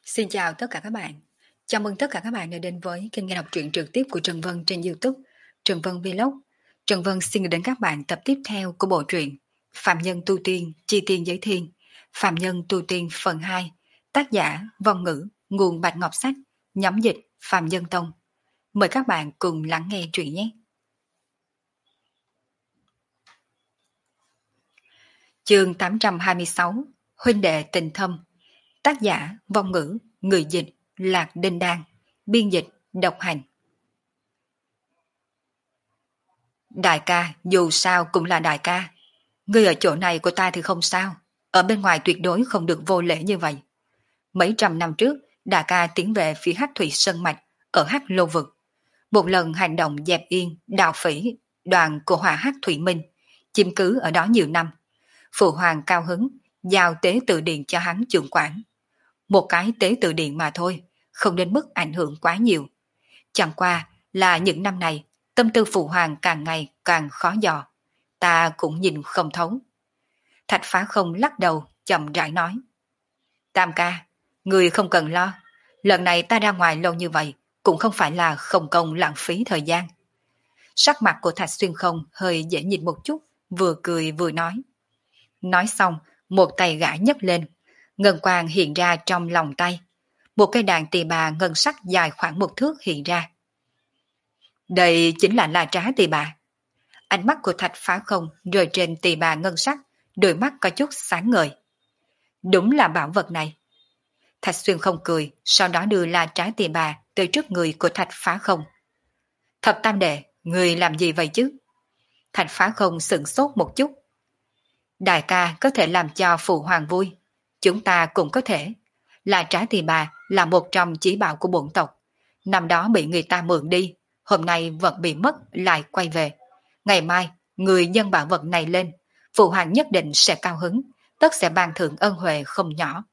Xin chào tất cả các bạn. Chào mừng tất cả các bạn đã đến với kênh nghe đọc truyện trực tiếp của Trần Vân trên YouTube, Trần Vân Vlog. Trần Vân xin gửi đến các bạn tập tiếp theo của bộ truyện Phạm Nhân Tu Tiên, Chi Tiên Giới Thiên, Phạm Nhân Tu Tiên phần 2, tác giả Vong Ngữ, nguồn Bạch Ngọc Sách, nhóm dịch Phạm Nhân Tông. Mời các bạn cùng lắng nghe truyện nhé. Chương 826, Huynh đệ tình thâm, tác giả Vong Ngữ, người dịch Lạc Đinh Đan, biên dịch Độc Hành. Đại ca, dù sao cũng là đại ca. Ngươi ở chỗ này của ta thì không sao. Ở bên ngoài tuyệt đối không được vô lễ như vậy. Mấy trăm năm trước, đại ca tiến về phía Hắc Thủy Sơn Mạch, ở Hắc Lô Vực. Một lần hành động dẹp yên, đào phỉ, đoàn của Hỏa Hắc Thủy Minh, chiếm cứ ở đó nhiều năm. Phụ hoàng cao hứng, giao tế tự điện cho hắn trưởng quản. Một cái tế tự điện mà thôi, không đến mức ảnh hưởng quá nhiều. Chẳng qua là những năm này, tâm tư phụ hoàng càng ngày càng khó dò. Ta cũng nhìn không thấu. Thạch Phá Không lắc đầu, chậm rãi nói. Tam ca, người không cần lo. Lần này ta ra ngoài lâu như vậy, cũng không phải là không công lãng phí thời gian. Sắc mặt của Thạch Xuyên Không hơi dễ nhìn một chút, vừa cười vừa nói. Nói xong, một tay gã nhấc lên. Ngân quang hiện ra trong lòng tay. Một cây đàn tỳ bà ngân sắc dài khoảng một thước hiện ra. Đây chính là La Trá tỳ bà. Ánh mắt của Thạch Phá Không rơi trên tỳ bà ngân sắc, đôi mắt có chút sáng ngời. Đúng là bảo vật này. Thạch Xuyên Không cười, sau đó đưa La Trá tỳ bà tới trước người của Thạch Phá Không. Thập tam đệ, người làm gì vậy chứ? Thạch Phá Không sửng sốt một chút. Đại ca có thể làm cho phụ hoàng vui, chúng ta cũng có thể. La Trá tỳ bà là một trong chí bảo của bổn tộc. Năm đó bị người ta mượn đi, hôm nay vật bị mất lại quay về. Ngày mai, người nhân bảo vật này lên, phụ hoàng nhất định sẽ cao hứng, tất sẽ ban thưởng ân huệ không nhỏ.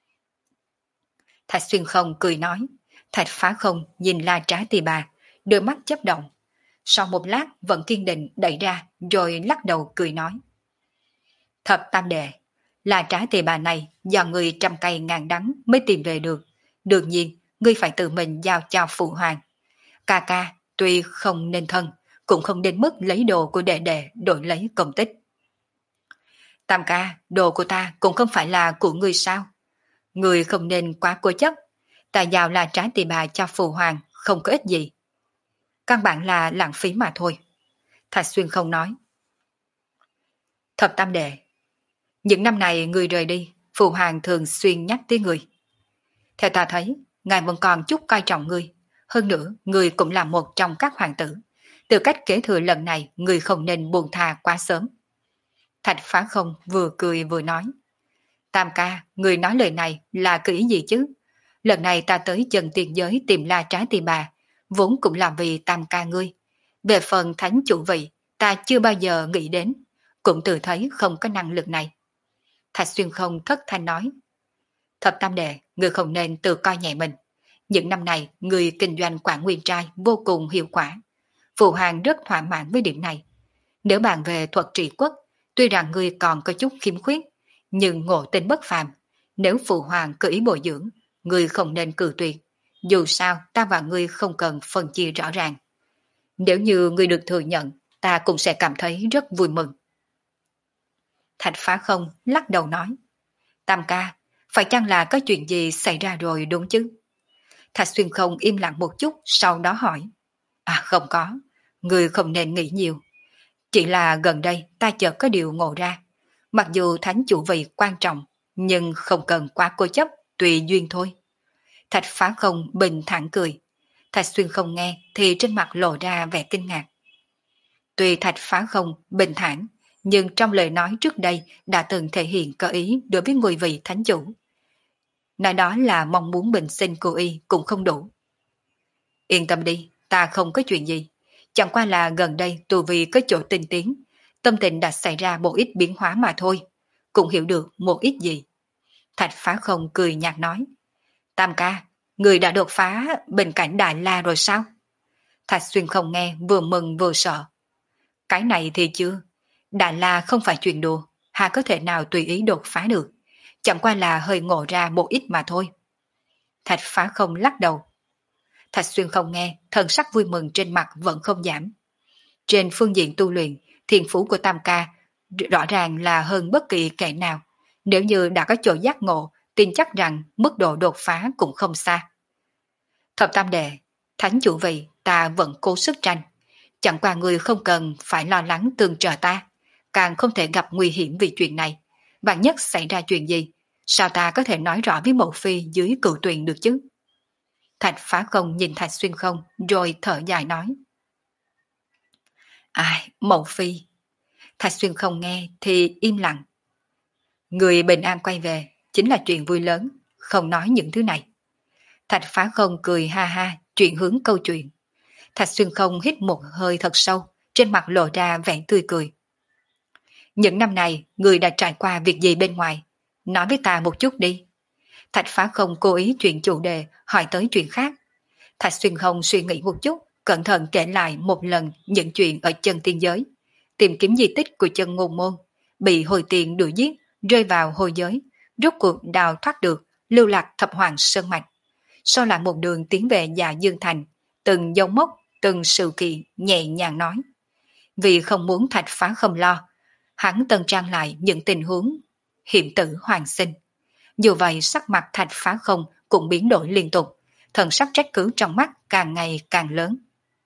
Thạch Xuyên Không cười nói. Thạch Phá Không nhìn La Trá tỳ bà, đôi mắt chớp động. Sau một lát vẫn kiên định đẩy ra, rồi lắc đầu cười nói. Thập tam đệ, La Trá tỳ bà này do người trăm cây ngàn đắng mới tìm về được. Đương nhiên, ngươi phải tự mình giao cho phụ hoàng. Ca ca, tuy không nên thân, cũng không đến mức lấy đồ của đệ đệ đổi lấy công tích. Tam ca, đồ của ta cũng không phải là của ngươi sao? Ngươi không nên quá cố chấp. Ta giao La Trá tỳ bà cho phụ hoàng không có ích gì. Căn bản là lãng phí mà thôi. Thạch Xuyên Không nói. Thập tam đệ, những năm này ngươi rời đi, phụ hoàng thường xuyên nhắc tới ngươi. Theo ta thấy, ngài vẫn còn chút coi trọng ngươi. Hơn nữa, ngươi cũng là một trong các hoàng tử. Từ cách kế thừa lần này, ngươi không nên buông tha quá sớm. Thạch Phá Không vừa cười vừa nói. Tam ca, ngươi nói lời này là cái ý gì chứ? Lần này ta tới chân tiền giới tìm La Trá tỳ bà, vốn cũng là vì tam ca ngươi. Về phần thánh chủ vị, ta chưa bao giờ nghĩ đến, cũng tự thấy không có năng lực này. Thạch Xuyên Không thất thanh nói. Thập tam đệ, ngươi không nên tự coi nhẹ mình. Những năm này, người kinh doanh Quảng Nguyên Trai vô cùng hiệu quả. Phụ hoàng rất thỏa mãn với điểm này. Nếu bàn về thuật trị quốc, tuy rằng ngươi còn có chút khiếm khuyết, nhưng ngộ tính bất phàm. Nếu phụ hoàng cứ ý bồi dưỡng, ngươi không nên cự tuyệt. Dù sao, ta và ngươi không cần phân chia rõ ràng. Nếu như ngươi được thừa nhận, ta cũng sẽ cảm thấy rất vui mừng. Thạch Phá Không lắc đầu nói. Tam ca, phải chăng là có chuyện gì xảy ra rồi đúng chứ? Thạch Xuyên Không im lặng một chút, sau đó hỏi. À không có, ngươi không nên nghĩ nhiều. Chỉ là gần đây ta chợt có điều ngộ ra. Mặc dù thánh chủ vị quan trọng, nhưng không cần quá cố chấp, tùy duyên thôi. Thạch Phá Không bình thản cười. Thạch Xuyên Không nghe thì trên mặt lộ ra vẻ kinh ngạc. Tuy Thạch Phá Không bình thản, nhưng trong lời nói trước đây đã từng thể hiện có ý đối với ngôi vị thánh chủ. Nói đó là mong muốn bình sinh cô y cũng không đủ. Yên tâm đi, ta không có chuyện gì. Chẳng qua là gần đây tu vi có chỗ tinh tiến, tâm tình đã xảy ra một ít biến hóa mà thôi. Cũng hiểu được một ít gì. Thạch Phá Không cười nhạt nói. Tam ca, người đã đột phá bình cảnh Đại La rồi sao? Thạch Xuyên Không nghe vừa mừng vừa sợ. Cái này thì chưa. Đại La không phải chuyện đùa, hà có thể nào tùy ý đột phá được. Chẳng qua là hơi ngộ ra một ít mà thôi. Thạch Phá Không lắc đầu. Thạch Xuyên không nghe, thần sắc vui mừng trên mặt vẫn không giảm. Trên phương diện tu luyện, thiên phú của Tam Ca rõ ràng là hơn bất kỳ kẻ nào. Nếu như đã có chỗ giác ngộ, tin chắc rằng mức độ đột phá cũng không xa. Thập Tam Đệ, thánh chủ vị ta vẫn cố sức tranh. Chẳng qua người không cần phải lo lắng tương trợ ta, càng không thể gặp nguy hiểm vì chuyện này. Vạn nhất xảy ra chuyện gì, sao ta có thể nói rõ với mẫu phi dưới cựu tuyền được chứ? Thạch Phá Không nhìn Thạch Xuyên Không rồi thở dài nói. Ai, mẫu phi. Thạch Xuyên Không nghe thì im lặng. Người bình an quay về chính là chuyện vui lớn, không nói những thứ này. Thạch Phá Không cười ha ha, chuyển hướng câu chuyện. Thạch Xuyên Không hít một hơi thật sâu, trên mặt lộ ra vẻ tươi cười. Những năm này, người đã trải qua việc gì bên ngoài? Nói với ta một chút đi. Thạch Phá Không cố ý chuyển chủ đề, hỏi tới chuyện khác. Thạch Xuyên Không suy nghĩ một chút, cẩn thận kể lại một lần những chuyện ở chân tiên giới. Tìm kiếm di tích của chân ngôn môn, bị hồi tiền đuổi giết, rơi vào hồi giới, rốt cuộc đào thoát được, lưu lạc thập hoàng sơn mạch. Sau lại một đường tiến về Dạ Dương Thành, từng dấu mốc, từng sự kiện nhẹ nhàng nói. Vì không muốn Thạch Phá Không lo, hắn tân trang lại những tình huống hiểm tử hoàng sinh. Dù vậy sắc mặt Thạch Phá Không cũng biến đổi liên tục, thần sắc trách cứ trong mắt càng ngày càng lớn.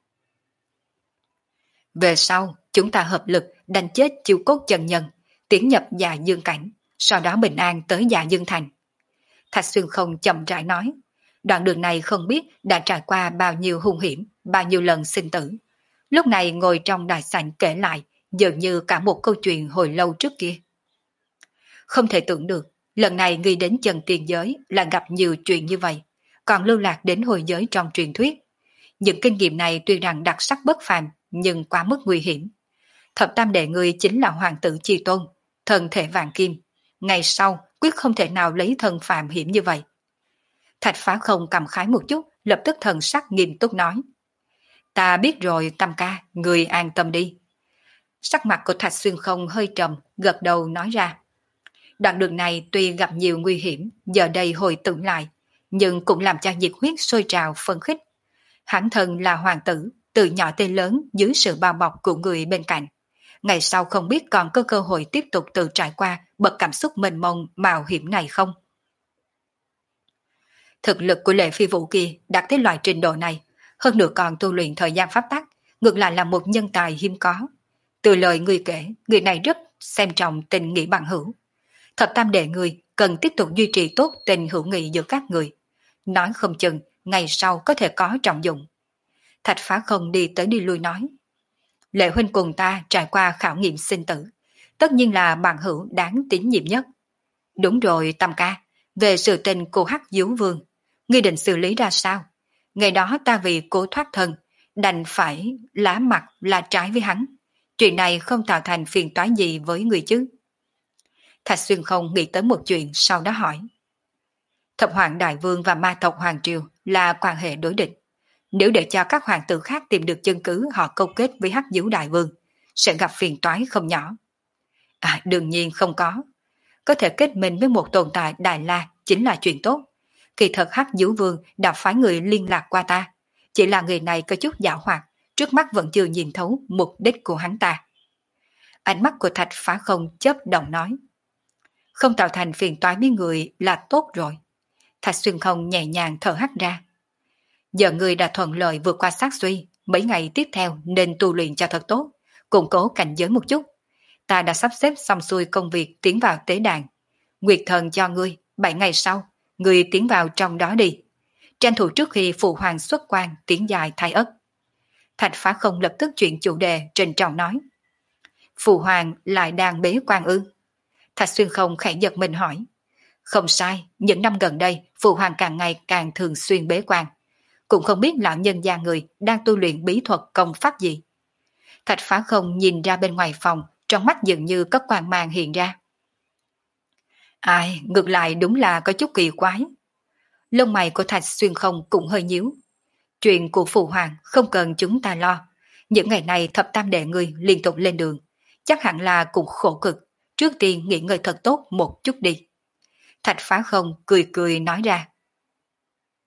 Về sau, chúng ta hợp lực đánh chết chiêu cốt chân nhân, tiến nhập Dạ Dương Cảnh, sau đó bình an tới Dạ Dương Thành. Thạch Xuyên Không chậm rãi nói, đoạn đường này không biết đã trải qua bao nhiêu hung hiểm, bao nhiêu lần sinh tử. Lúc này ngồi trong đại sảnh kể lại, dường như cả một câu chuyện hồi lâu trước kia. Không thể tưởng được, lần này ngươi đến chân tiền giới là gặp nhiều chuyện như vậy, còn lưu lạc đến hồi giới trong truyền thuyết. Những kinh nghiệm này tuy rằng đặc sắc bất phàm, nhưng quá mức nguy hiểm. Thập Tam Đệ ngươi chính là hoàng tử Chi Tôn, thân thể vàng kim. Ngày sau, quyết không thể nào lấy thân phàm hiểm như vậy. Thạch Phá Không cảm khái một chút, lập tức thần sắc nghiêm túc nói. Ta biết rồi Tam ca, người an tâm đi. Sắc mặt của Thạch Xuyên Không hơi trầm, gật đầu nói ra. Đoạn đường này tuy gặp nhiều nguy hiểm, giờ đây hồi tưởng lại, nhưng cũng làm cho nhiệt huyết sôi trào phấn khích. Hắn thân là hoàng tử, từ nhỏ tới lớn dưới sự bao bọc của người bên cạnh. Ngày sau không biết còn có cơ hội tiếp tục tự trải qua bậc cảm xúc mênh mông mạo hiểm này không? Thực lực của Lệ Phi Vũ kia đạt tới loại trình độ này, hơn nữa còn tu luyện thời gian pháp tắc, ngược lại là một nhân tài hiếm có. Từ lời người kể, người này rất xem trọng tình nghĩa bằng hữu. Thập Tam Đệ người cần tiếp tục duy trì tốt tình hữu nghị giữa các người. Nói không chừng, ngày sau có thể có trọng dụng. Thạch Phá Không đi tới đi lui nói. Lệ huynh cùng ta trải qua khảo nghiệm sinh tử, tất nhiên là bằng hữu đáng tín nhiệm nhất. Đúng rồi Tam ca, về sự tình cô Hắc Diếu Vương, ngươi định xử lý ra sao? Ngày đó ta vì cố thoát thân, đành phải lá mặt là trái với hắn. Chuyện này không tạo thành phiền toái gì với người chứ? Thạch Xuyên Không nghĩ tới một chuyện sau đó hỏi. Thập Hoàng Đại Vương và ma tộc Hoàng Triều là quan hệ đối địch. Nếu để cho các hoàng tử khác tìm được chứng cứ họ câu kết với Hắc Diếu Đại Vương, sẽ gặp phiền toái không nhỏ. À, đương nhiên không có. Có thể kết minh với một tồn tại Đại La chính là chuyện tốt. Kỳ thật Hắc Diếu Vương đã phái người liên lạc qua ta. Chỉ là người này có chút giảo hoạt, trước mắt vẫn chưa nhìn thấu mục đích của hắn ta. Ánh mắt của Thạch Phá Không chớp động nói. Không tạo thành phiền toái với người là tốt rồi. Thạch Xuyên Không nhẹ nhàng thở hắt ra. Giờ người đã thuận lợi vượt qua sát suy, mấy ngày tiếp theo nên tu luyện cho thật tốt, củng cố cảnh giới một chút. Ta đã sắp xếp xong xuôi công việc tiến vào tế đàn. Nguyệt thần cho ngươi, 7 ngày sau, ngươi tiến vào trong đó đi. Tranh thủ trước khi phụ hoàng xuất quan tiến dài thái ất. Thạch Phá Không lập tức chuyển chủ đề trình trọng nói. Phụ hoàng lại đang bế quan ư? Thạch Xuyên Không khẽ giật mình hỏi. Không sai, những năm gần đây, phụ hoàng càng ngày càng thường xuyên bế quan. Cũng không biết lão nhân gia người đang tu luyện bí thuật công pháp gì. Thạch Phá Không nhìn ra bên ngoài phòng, trong mắt dường như có quang mang hiện ra. Ai, ngược lại đúng là có chút kỳ quái. Lông mày của Thạch Xuyên Không cũng hơi nhíu. Chuyện của phụ hoàng không cần chúng ta lo. Những ngày này Thập Tam Đệ người liên tục lên đường, chắc hẳn là cũng khổ cực. Trước tiên nghỉ ngơi thật tốt một chút đi. Thạch Phá Không cười cười nói ra.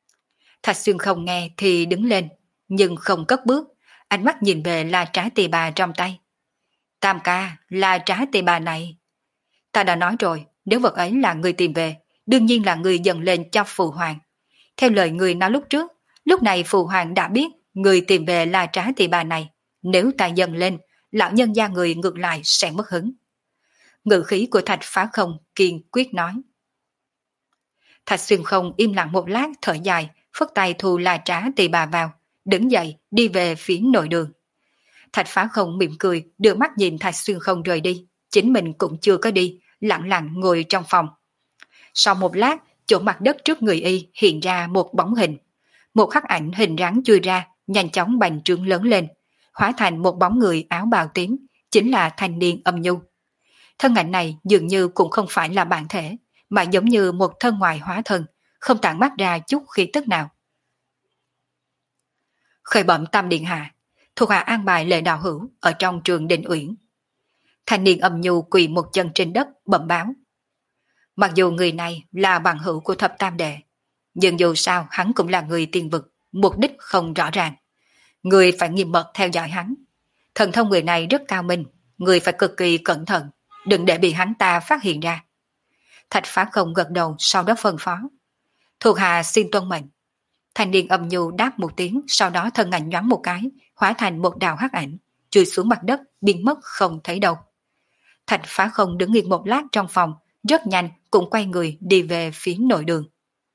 Thạch Xuyên không nghe thì đứng lên, nhưng không cất bước, ánh mắt nhìn về la trá tỳ bà trong tay. Tam ca, la trá tỳ bà này. Ta đã nói rồi, nếu vật ấy là người tìm về, đương nhiên là người dần lên cho Phụ Hoàng. Theo lời người nói lúc trước, lúc này Phụ Hoàng đã biết người tìm về la trá tỳ bà này. Nếu ta dần lên, lão nhân gia người ngược lại sẽ mất hứng. Ngữ khí của Thạch Phá Không kiên quyết nói. Thạch Xuyên Không im lặng một lát thở dài, phất tay thu la trá tỳ bà vào, đứng dậy đi về phía nội đường. Thạch Phá Không mỉm cười, đưa mắt nhìn Thạch Xuyên Không rời đi, chính mình cũng chưa có đi, lặng lặng ngồi trong phòng. Sau một lát, chỗ mặt đất trước người y hiện ra một bóng hình. Một khắc ảnh hình rắn chui ra, nhanh chóng bành trướng lớn lên, hóa thành một bóng người áo bào tím, chính là thanh niên Âm Nhu. Thân ảnh này dường như cũng không phải là bản thể, mà giống như một thân ngoài hóa thân, không tản mát ra chút khí tức nào. Khởi bẩm Tam Điện Hạ, thuộc hạ an bài Lệ Đạo Hữu ở trong trường Đình Uyển. Thanh niên Âm Nhu quỳ một chân trên đất bẩm báo. Mặc dù người này là bằng hữu của Thập Tam Đệ, nhưng dù sao hắn cũng là người tiên vực, mục đích không rõ ràng. Người phải nghiêm mật theo dõi hắn. Thần thông người này rất cao minh, người phải cực kỳ cẩn thận, đừng để bị hắn ta phát hiện ra. Thạch Phá Không gật đầu, sau đó phân phó. Thuộc hạ xin tuân mệnh. Thanh niên Âm Nhu đáp một tiếng, sau đó thân ảnh nhoáng một cái, hóa thành một đạo hắc ảnh, chui xuống mặt đất, biến mất không thấy đâu. Thạch Phá Không đứng yên một lát trong phòng, rất nhanh cũng quay người đi về phía nội đường.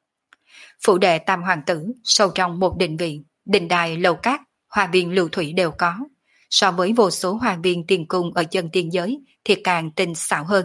Phủ đệ Tam Hoàng tử sâu trong một đình viện, đình đài lầu cát, hoa viên lưu thủy đều có. So với vô số hoa viên tiền cung ở chân tiên giới thì càng tinh xảo hơn.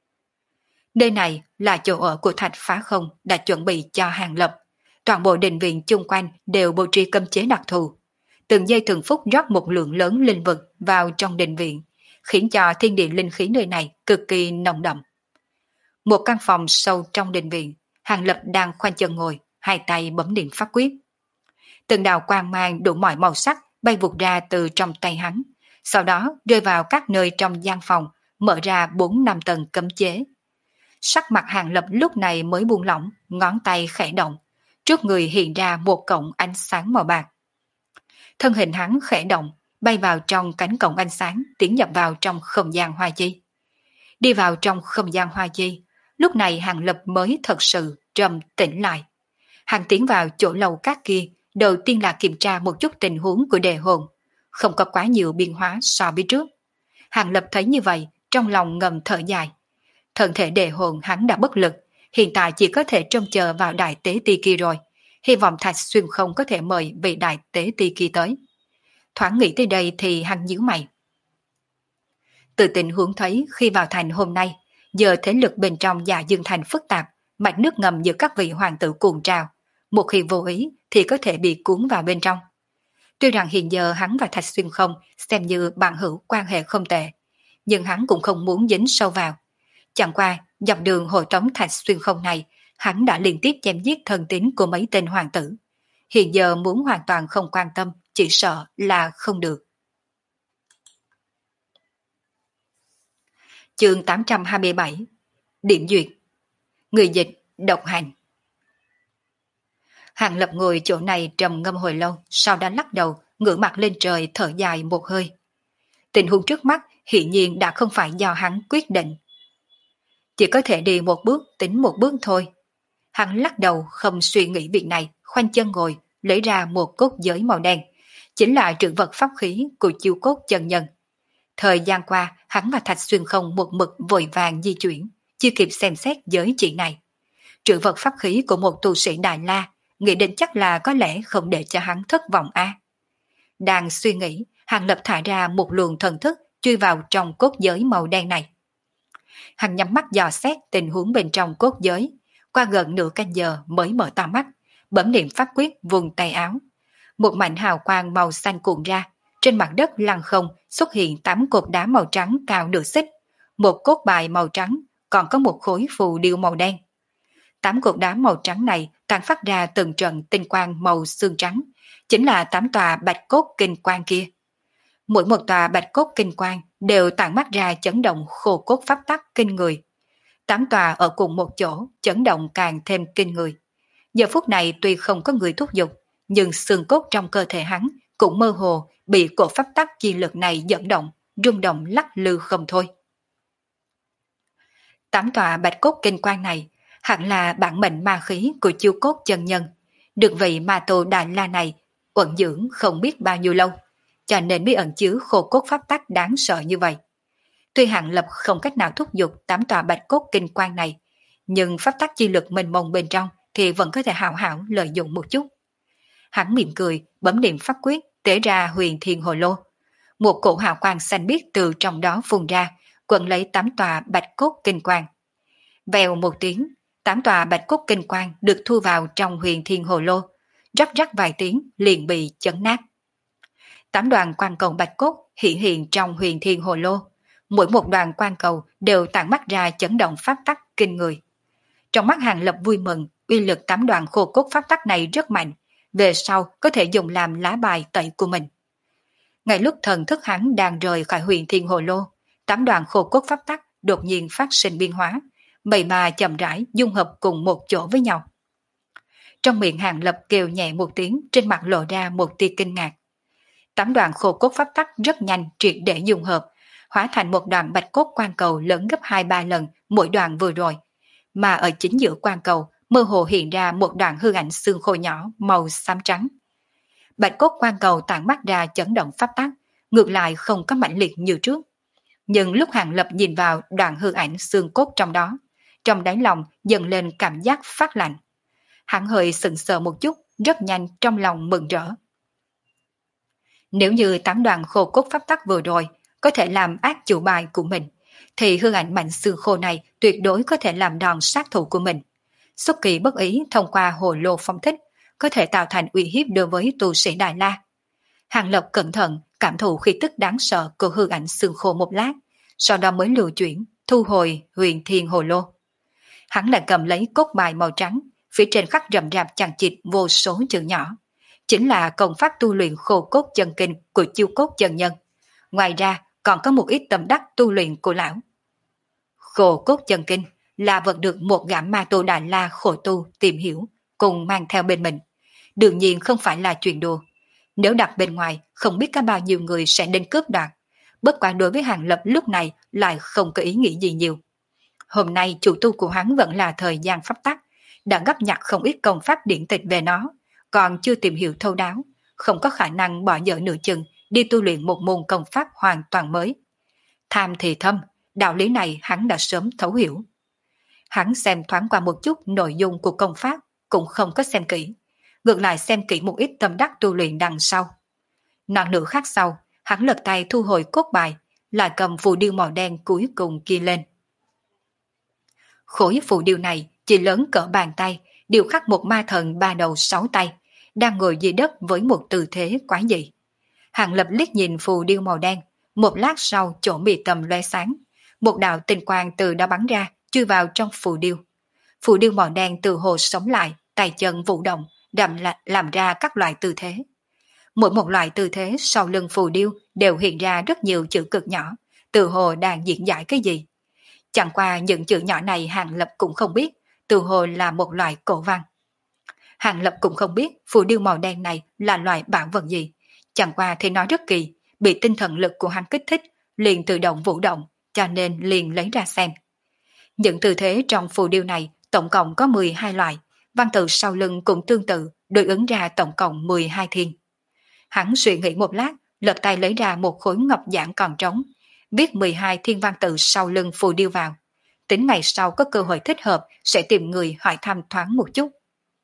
Nơi này là chỗ ở của Thạch Phá Không đã chuẩn bị cho Hàng Lập. Toàn bộ đình viện chung quanh đều bố trí cấm chế đặc thù. Từng giây từng phút rót một lượng lớn linh vật vào trong đình viện, khiến cho thiên địa linh khí nơi này cực kỳ nồng đậm. Một căn phòng sâu trong đình viện, Hàng Lập đang khoanh chân ngồi, hai tay bấm niệm pháp quyết. Từng đạo quang mang đủ mọi màu sắc bay vụt ra từ trong tay hắn, sau đó rơi vào các nơi trong gian phòng, mở ra 4-5 tầng cấm chế. Sắc mặt Hàng Lập lúc này mới buông lỏng, ngón tay khẽ động, trước người hiện ra một cổng ánh sáng màu bạc. Thân hình hắn khẽ động, bay vào trong cánh cổng ánh sáng, tiến nhập vào trong không gian hoa chi. Đi vào trong không gian hoa chi, lúc này Hàng Lập mới thật sự trầm tĩnh lại. Hàng tiến vào chỗ lầu cát kia, đầu tiên là kiểm tra một chút tình huống của đề hồn, không có quá nhiều biến hóa so với trước. Hàng Lập thấy như vậy, trong lòng ngầm thở dài. Thân thể đề hồn hắn đã bất lực, hiện tại chỉ có thể trông chờ vào đại tế ti kia rồi. Hy vọng Thạch Xuyên Không có thể mời vị đại tế ti kia tới. Thoáng nghĩ tới đây thì hắn nhíu mày. Từ tình huống thấy khi vào thành hôm nay, giờ thế lực bên trong Dạ Dương Thành phức tạp, mạch nước ngầm giữa các vị hoàng tử cuồng trào. Một khi vô ý thì có thể bị cuốn vào bên trong. Tuy rằng hiện giờ hắn và Thạch Xuyên Không xem như bạn hữu quan hệ không tệ, nhưng hắn cũng không muốn dính sâu vào. Chẳng qua, dọc đường hội tống Thạch Xuyên Không này, hắn đã liên tiếp chém giết thân tín của mấy tên hoàng tử. Hiện giờ muốn hoàn toàn không quan tâm, chỉ sợ là không được. Chương 827 Điểm duyệt. Người dịch độc hành. Hàng Lập ngồi chỗ này trầm ngâm hồi lâu, sau đó lắc đầu, ngửa mặt lên trời thở dài một hơi. Tình huống trước mắt hiển nhiên đã không phải do hắn quyết định. Chỉ có thể đi một bước tính một bước thôi. Hắn lắc đầu không suy nghĩ việc này, khoanh chân ngồi, lấy ra một cốt giới màu đen, chính là trữ vật pháp khí của chiêu cốt chân nhân. Thời gian qua, hắn và Thạch Xuyên Không một mực vội vàng di chuyển, chưa kịp xem xét giới chỉ này. Trữ vật pháp khí của một tu sĩ Đại La, nghĩ đến chắc là có lẽ không để cho hắn thất vọng a. Đang suy nghĩ, Hàng Lập thả ra một luồng thần thức chui vào trong cốt giới màu đen này. Hắn nhắm mắt dò xét tình huống bên trong cốt giới, qua gần nửa canh giờ mới mở to mắt, bấm niệm pháp quyết vùng tay áo. Một mảnh hào quang màu xanh cuộn ra, trên mặt đất lăng không xuất hiện 8 cột đá màu trắng cao nửa xích, một cốt bài màu trắng, còn có một khối phù điêu màu đen. 8 cột đá màu trắng này tản phát ra từng trận tinh quang màu xương trắng, chính là 8 tòa bạch cốt kinh quang kia. Mỗi một tòa bạch cốt kinh quang đều tản mát ra chấn động khô cốt pháp tắc kinh người. 8 tòa ở cùng một chỗ, chấn động càng thêm kinh người. Giờ phút này tuy không có người thúc giục, nhưng xương cốt trong cơ thể hắn cũng mơ hồ bị cổ pháp tắc chi lực này dẫn động, rung động lắc lư không thôi. Tám tòa bạch cốt kinh quan này hẳn là bản mệnh ma khí của chiêu cốt chân nhân, được vị ma tô Đại La này ẩn dưỡng không biết bao nhiêu lâu, cho nên mới ẩn chứa khô cốt pháp tắc đáng sợ như vậy. Tuy Hàng Lập không cách nào thúc giục tám tòa bạch cốt kinh quan này, nhưng pháp tắc chi lực mênh mông bên trong thì vẫn có thể hào hảo lợi dụng một chút. Hắn mỉm cười, bấm niệm pháp quyết, tế ra huyền thiên hồ lô. Một cổ hào quang xanh biếc từ trong đó phun ra, quấn lấy tám tòa bạch cốt kinh quan. Vèo một tiếng, tám tòa bạch cốt kinh quan được thu vào trong huyền thiên hồ lô, rắc rắc vài tiếng liền bị chấn nát. Tám đoàn quan cầu bạch cốt hiện hiện trong huyền thiên hồ lô, mỗi một đoàn quan cầu đều tản mắt ra chấn động pháp tắc kinh người. Trong mắt Hàng Lập vui mừng, uy lực tám đoàn khô cốt pháp tắc này rất mạnh, về sau có thể dùng làm lá bài tẩy của mình. Ngay lúc thần thức hắn đang rời khỏi huyền thiên hồ lô, tám đoàn khô cốt pháp tắc đột nhiên phát sinh biến hóa, mây mà chậm rãi dung hợp cùng một chỗ với nhau. Trong miệng Hàng Lập kêu nhẹ một tiếng, trên mặt lộ ra một tia kinh ngạc. Tám đoàn khô cốt pháp tắc rất nhanh triệt để dung hợp, hóa thành một đoàn bạch cốt quan cầu lớn gấp 2-3 lần mỗi đoàn vừa rồi, mà ở chính giữa quan cầu mơ hồ hiện ra một đoàn hư ảnh xương khô nhỏ màu xám trắng. Bạch cốt quan cầu tản mắt ra chấn động pháp tắc, ngược lại không có mãnh liệt như trước. Nhưng lúc Hàng Lập nhìn vào đoàn hư ảnh xương cốt trong đó, trong đáy lòng dần lên cảm giác phát lạnh. Hắn hơi sững sờ một chút, rất nhanh trong lòng mừng rỡ. Nếu như tám đoàn khô cốt pháp tắc vừa rồi có thể làm ác chủ bài của mình, thì hư ảnh mạnh xương khô này tuyệt đối có thể làm đòn sát thủ của mình. Xuất kỳ bất ý thông qua hồ lô phong thích, có thể tạo thành uy hiếp đối với tu sĩ Đại La. Hàng Lập cẩn thận cảm thụ khí tức đáng sợ của hư ảnh xương khô một lát, sau đó mới lưu chuyển, thu hồi huyền thiên hồ lô. Hắn lại cầm lấy cốt bài màu trắng, phía trên khắc rậm rạp chằng chịt vô số chữ nhỏ. Chính là công pháp tu luyện khô cốt chân kinh của chiêu cốt chân nhân. Ngoài ra còn có một ít tâm đắc tu luyện của lão. Khô cốt chân kinh là vật được một gã ma tô Đại La khổ tu tìm hiểu, cùng mang theo bên mình. Đương nhiên không phải là chuyện đùa. Nếu đặt bên ngoài, không biết có bao nhiêu người sẽ đến cướp đoạt. Bất quá đối với Hàng Lập lúc này lại không có ý nghĩ gì nhiều. Hôm nay chủ tu của hắn vẫn là thời gian pháp tắc, đã gấp nhặt không ít công pháp điển tịch về nó, còn chưa tìm hiểu thấu đáo, không có khả năng bỏ dở nửa chừng đi tu luyện một môn công pháp hoàn toàn mới. Tham thì thâm, đạo lý này hắn đã sớm thấu hiểu. Hắn xem thoáng qua một chút nội dung của công pháp, cũng không có xem kỹ, ngược lại xem kỹ một ít tâm đắc tu luyện đằng sau. Non nửa khác sau, hắn lật tay thu hồi cốt bài, lại cầm phù điêu màu đen cuối cùng kia lên. Khối phù điêu này chỉ lớn cỡ bàn tay, điêu khắc một ma thần 3 đầu 6 tay, đang ngồi dưới đất với một tư thế quái dị. Hàng Lập liếc nhìn phù điêu màu đen, một lát sau chỗ mi tâm lóe sáng, một đạo tinh quang từ đó bắn ra, chui vào trong phù điêu. Phù điêu màu đen từ hồ sống lại, tay chân vũ động, làm ra các loại tư thế. Mỗi một loại tư thế sau lưng phù điêu đều hiện ra rất nhiều chữ cực nhỏ, từ hồ đang diễn giải cái gì. Chẳng qua những chữ nhỏ này Hàng Lập cũng không biết, từ hồ là một loại cổ văn. Hàng Lập cũng không biết phù điêu màu đen này là loại bảo vật gì, chẳng qua thấy nó rất kỳ, bị tinh thần lực của hắn kích thích, liền tự động vũ động, cho nên liền lấy ra xem. Những tư thế trong phù điêu này tổng cộng có 12 loại, văn tự sau lưng cũng tương tự, đối ứng ra tổng cộng 12 thiên. Hắn suy nghĩ một lát, lật tay lấy ra một khối ngọc giản còn trống, viết 12 thiên văn tự sau lưng phù điêu vào. Tính ngày sau có cơ hội thích hợp sẽ tìm người hỏi thăm thoáng một chút.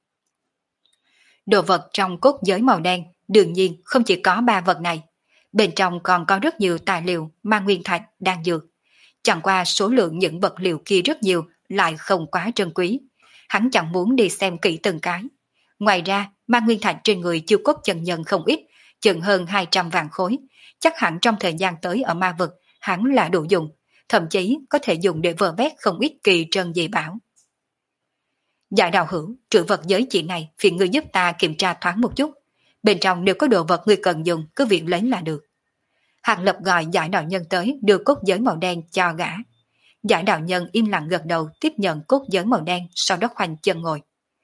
Đồ vật trong cốt giới màu đen đương nhiên không chỉ có 3 vật này. Bên trong còn có rất nhiều tài liệu, ma nguyên thạch, đan dược. Chẳng qua số lượng những vật liệu kia rất nhiều lại không quá trân quý. Hắn chẳng muốn đi xem kỹ từng cái. Ngoài ra, ma nguyên thạch trên người chiêu cốt chân nhân không ít, chừng hơn 200 vạn khối. Chắc hẳn trong thời gian tới ở ma vực, hắn là đủ dùng, thậm chí có thể dùng để vơ vét không ít kỳ trân dị bảo. Dạ đạo hữu, trữ vật giới chỉ này phiền ngươi giúp ta kiểm tra thoáng một chút. Bên trong nếu có đồ vật ngươi cần dùng, cứ việc lấy là được. Hàng Lập gọi giải đạo nhân tới đưa cốt giới màu đen cho gã. Giải đạo nhân im lặng gật đầu tiếp nhận cốt giới màu đen, sau đó khoanh chân ngồi.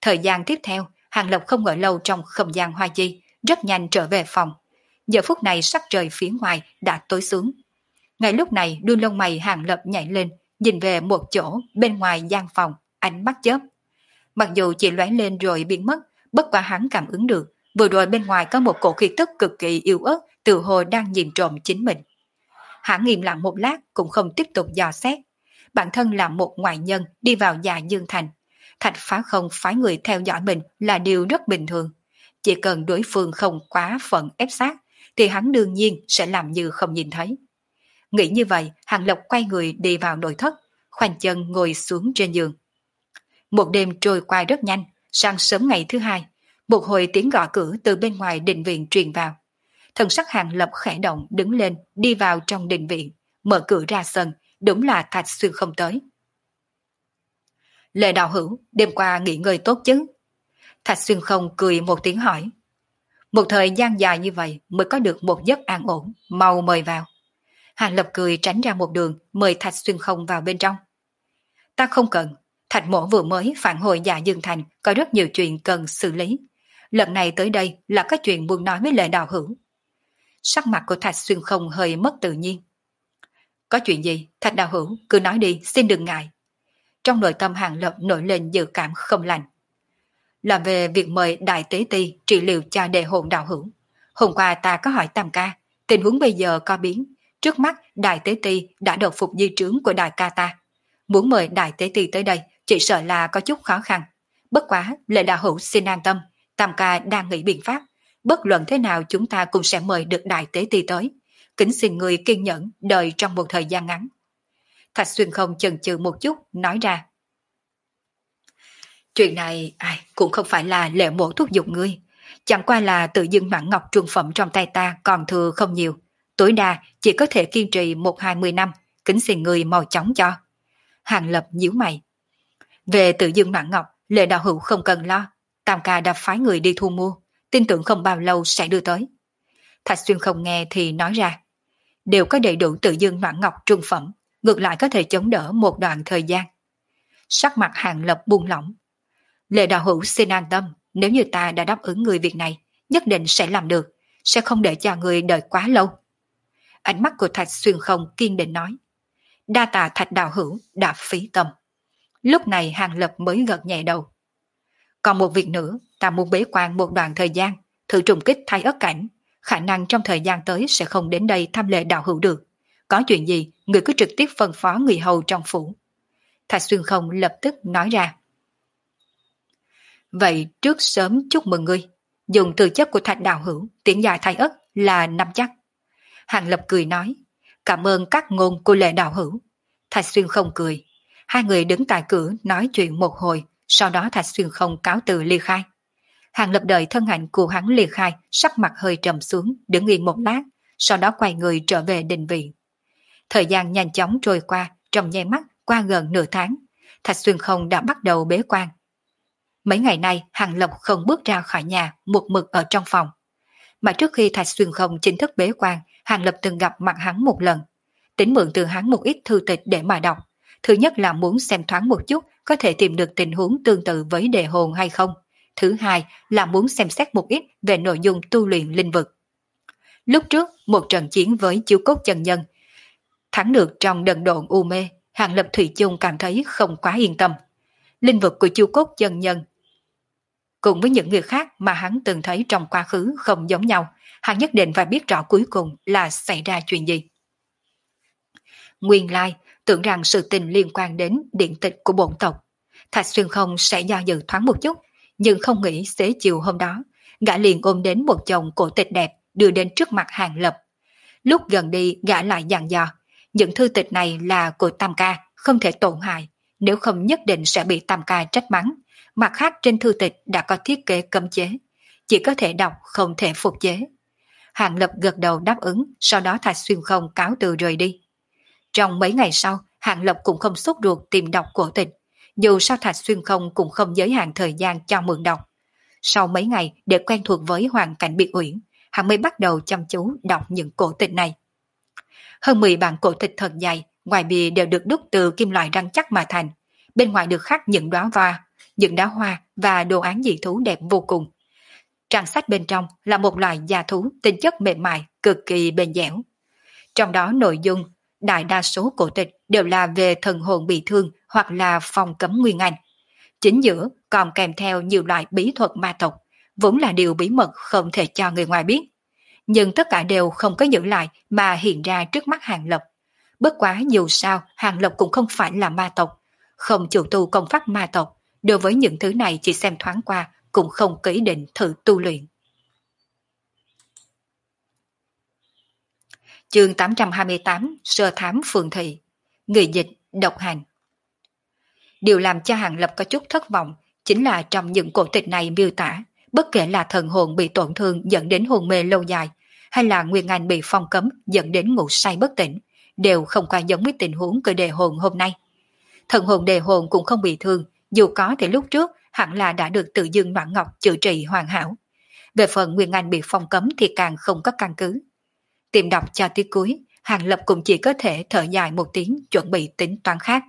Thời gian tiếp theo, Hàng Lập không ở lâu trong không gian hoa chi, rất nhanh trở về phòng. Giờ phút này sắc trời phía ngoài đã tối xuống. Ngay lúc này đuôi lông mày Hàng Lập nhảy lên, nhìn về một chỗ bên ngoài gian phòng, ánh mắt chớp. Mặc dù chỉ lóe lên rồi biến mất, bất quá hắn cảm ứng được, vừa rồi bên ngoài có một cổ khí tức cực kỳ yếu ớt, tự hồ đang nhìn trộm chính mình. Hắn im lặng một lát cũng không tiếp tục dò xét. Bản thân là một ngoại nhân đi vào Dạ Dương Thành. Thạch Phá Không phái người theo dõi mình là điều rất bình thường. Chỉ cần đối phương không quá phận ép sát, thì hắn đương nhiên sẽ làm như không nhìn thấy. Nghĩ như vậy, Hàng Lập quay người đi vào nội thất, khoanh chân ngồi xuống trên giường. Một đêm trôi qua rất nhanh, sáng sớm ngày thứ hai, một hồi tiếng gõ cửa từ bên ngoài đình viện truyền vào. Thần sắc Hàng Lập khẽ động đứng lên đi vào trong đình viện, mở cửa ra sân, đúng là Thạch Xuyên không tới. Lệ đạo hữu, đêm qua nghỉ ngơi tốt chứ? Thạch Xuyên không cười một tiếng hỏi. Một thời gian dài như vậy mới có được một giấc an ổn, mau mời vào. Hàng Lập cười tránh ra một đường, mời Thạch Xuyên không vào bên trong. Ta không cần, Thạch mổ vừa mới phản hồi Dạ Dương Thành, có rất nhiều chuyện cần xử lý. Lần này tới đây là có chuyện muốn nói với Lệ đạo hữu. Sắc mặt của Thạch Xuyên không hơi mất tự nhiên. Có chuyện gì, Thạch đạo hữu, cứ nói đi, xin đừng ngại. Trong nội tâm Hàng Lập nổi lên dự cảm không lành. Là về việc mời Đại Tế Ti trị liệu cho đệ hồn đạo hữu. Hôm qua ta có hỏi Tam ca, tình huống bây giờ có biến. Trước mắt Đại Tế Ti đã đầu phục di trướng của Đại ca ta. Muốn mời Đại Tế Ti tới đây, chỉ sợ là có chút khó khăn. Bất quá, Lệ đạo hữu xin an tâm, Tam ca đang nghĩ biện pháp. Bất luận thế nào chúng ta cũng sẽ mời được Đại Tế Ti tới. Kính xin người kiên nhẫn đợi trong một thời gian ngắn. Thạch Xuyên không chần chừ một chút, nói ra. Chuyện này cũng không phải là Lệ mổ thúc giục ngươi. Chẳng qua là tự dưng mãn ngọc trung phẩm trong tay ta còn thừa không nhiều. Tối đa chỉ có thể kiên trì 1-20 năm, kính xin ngươi mau chóng cho. Hàng Lập nhíu mày. Về tự dưng mãn ngọc, Lệ đạo hữu không cần lo. Tam ca đã phái người đi thu mua, tin tưởng không bao lâu sẽ đưa tới. Thạch Xuyên không nghe thì nói ra. Đều có đầy đủ tự dưng mãn ngọc trung phẩm, ngược lại có thể chống đỡ một đoạn thời gian. Sắc mặt Hàng Lập buông lỏng. Lệ đạo hữu xin an tâm, nếu như ta đã đáp ứng người việc này, nhất định sẽ làm được, sẽ không để cho người đợi quá lâu. Ánh mắt của Thạch Xuyên không kiên định nói. Đa tạ Thạch đạo hữu đã phí tâm. Lúc này Hàng Lập mới gật nhẹ đầu. Còn một việc nữa, ta muốn bế quan một đoạn thời gian, thử trùng kích Thái Ất cảnh, khả năng trong thời gian tới sẽ không đến đây thăm Lệ đạo hữu được. Có chuyện gì, người cứ trực tiếp phân phó người hầu trong phủ. Thạch Xuyên không lập tức nói ra. Vậy trước sớm chúc mừng ngươi, dùng từ chất của Thạch đạo hữu tiến dài Thái Ất là nắm chắc. Hàng Lập cười nói, cảm ơn các ngôn của Lệ đạo hữu. Thạch Xuyên không cười. Hai người đứng tại cửa nói chuyện một hồi, sau đó Thạch Xuyên không cáo từ ly khai. Hàng Lập đợi thân ảnh của hắn ly khai, sắc mặt hơi trầm xuống, đứng yên một lát, sau đó quay người trở về đình viện. Thời gian nhanh chóng trôi qua, trong nháy mắt qua gần nửa tháng, Thạch Xuyên không đã bắt đầu bế quan. Mấy ngày nay Hàng Lập không bước ra khỏi nhà, một mực ở trong phòng. Mà trước khi Thạch Xuyên không chính thức bế quan, Hàng Lập từng gặp mặt hắn một lần. Tính mượn từ hắn một ít thư tịch để mà đọc. Thứ nhất là muốn xem thoáng một chút có thể tìm được tình huống tương tự với đề hồn hay không. Thứ hai là muốn xem xét một ít về nội dung tu luyện linh vực. Lúc trước, một trận chiến với Chiếu Cốt chân nhân, thắng được trong đần độn u mê, Hàng Lập thủy chung cảm thấy không quá yên tâm. Linh vực của Chiếu Cốt chân nhân cùng với những người khác mà hắn từng thấy trong quá khứ không giống nhau, hắn nhất định phải biết rõ cuối cùng là xảy ra chuyện gì. Nguyên lai, tưởng rằng sự tình liên quan đến điện tịch của bổn tộc. Thạch Xuyên không sẽ do dự thoáng một chút, nhưng không nghĩ xế chiều hôm đó, gã liền ôm đến một chồng cổ tịch đẹp đưa đến trước mặt Hàng Lập. Lúc gần đi gã lại dặn dò, những thư tịch này là của Tam ca, không thể tổn hại, nếu không nhất định sẽ bị Tam ca trách mắng. Mặt khác trên thư tịch đã có thiết kế cấm chế, chỉ có thể đọc không thể phục chế. Hàng Lập gật đầu đáp ứng, sau đó Thạch Xuyên không cáo từ rời đi. Trong mấy ngày sau, Hàng Lập cũng không sốt ruột tìm đọc cổ tịch, dù sao Thạch Xuyên không cũng không giới hạn thời gian cho mượn đọc. Sau mấy ngày để quen thuộc với hoàn cảnh biệt uyển, hắn mới bắt đầu chăm chú đọc những cổ tịch này. Hơn 10 bản cổ tịch thật dày, ngoài bìa đều được đúc từ kim loại rắn chắc mà thành, bên ngoài được khắc những đóa hoa, những đá hoa và đồ án dị thú đẹp vô cùng. Trang sách bên trong là một loại da thú tính chất mềm mại, cực kỳ bền dẻo. Trong đó nội dung, đại đa số cổ tịch đều là về thần hồn bị thương hoặc là phong cấm nguyên anh. Chính giữa còn kèm theo nhiều loại bí thuật ma tộc, vốn là điều bí mật không thể cho người ngoài biết. Nhưng tất cả đều không có giữ lại mà hiện ra trước mắt Hàng Lập. Bất quá dù sao Hàng Lập cũng không phải là ma tộc, không chủ tu công pháp ma tộc, đối với những thứ này chỉ xem thoáng qua cũng không có ý định thử tu luyện. Chương 828 Sơ thám phường thị. Người dịch độc hành. Điều làm cho Hàng Lập có chút thất vọng chính là trong những cổ tịch này miêu tả, bất kể là thần hồn bị tổn thương dẫn đến hôn mê lâu dài, hay là nguyên anh bị phong cấm dẫn đến ngủ say bất tỉnh, đều không qua giống với tình huống của đề hồn hôm nay. Thần hồn đề hồn cũng không bị thương, dù có thì lúc trước hẳn là đã được tự dưng Noãn Ngọc chữa trị hoàn hảo. Về phần nguyên anh bị phong cấm thì càng không có căn cứ. Tìm đọc cho tới cuối, Hàng Lập cũng chỉ có thể thở dài một tiếng chuẩn bị tính toán khác.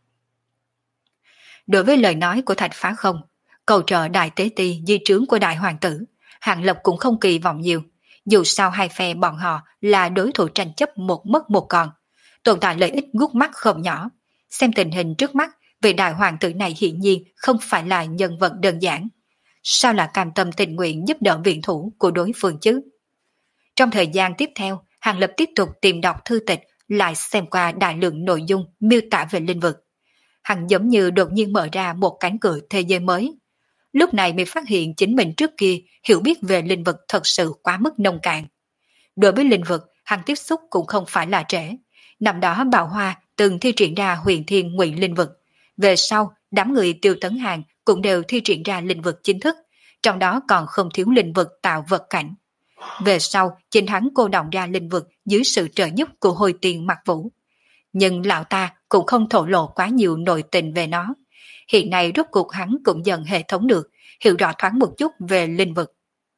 Đối với lời nói của Thạch Phá Không, cầu trợ đại tế ti di trướng của đại hoàng tử, Hàng Lập cũng không kỳ vọng nhiều. Dù sao hai phe bọn họ là đối thủ tranh chấp một mất một còn, tồn tại lợi ích gút mắt không nhỏ. Xem tình hình trước mắt, vị đại hoàng tử này hiển nhiên không phải là nhân vật đơn giản. Sao là cam tâm tình nguyện giúp đỡ viện thủ của đối phương chứ? Trong thời gian tiếp theo, Hàng Lập tiếp tục tìm đọc thư tịch, lại xem qua đại lượng nội dung miêu tả về linh vực. Hắn giống như đột nhiên mở ra một cánh cửa thế giới mới. Lúc này mới phát hiện chính mình trước kia hiểu biết về linh vực thật sự quá mức nông cạn. Đối với linh vực, hắn tiếp xúc cũng không phải là trễ. Năm đó Bảo Hoa từng thi triển ra huyền thiên ngụy linh vực. Về sau, đám người Tiêu Tấn Hàng cũng đều thi triển ra linh vực chính thức, trong đó còn không thiếu linh vực tạo vật cảnh. Về sau, chính hắn cô động ra linh vực dưới sự trợ giúp của Hồi Tiền Mặc Vũ. Nhưng lão ta cũng không thổ lộ quá nhiều nội tình về nó. Hiện nay rốt cuộc hắn cũng dần hệ thống được, hiểu rõ thoáng một chút về linh vực.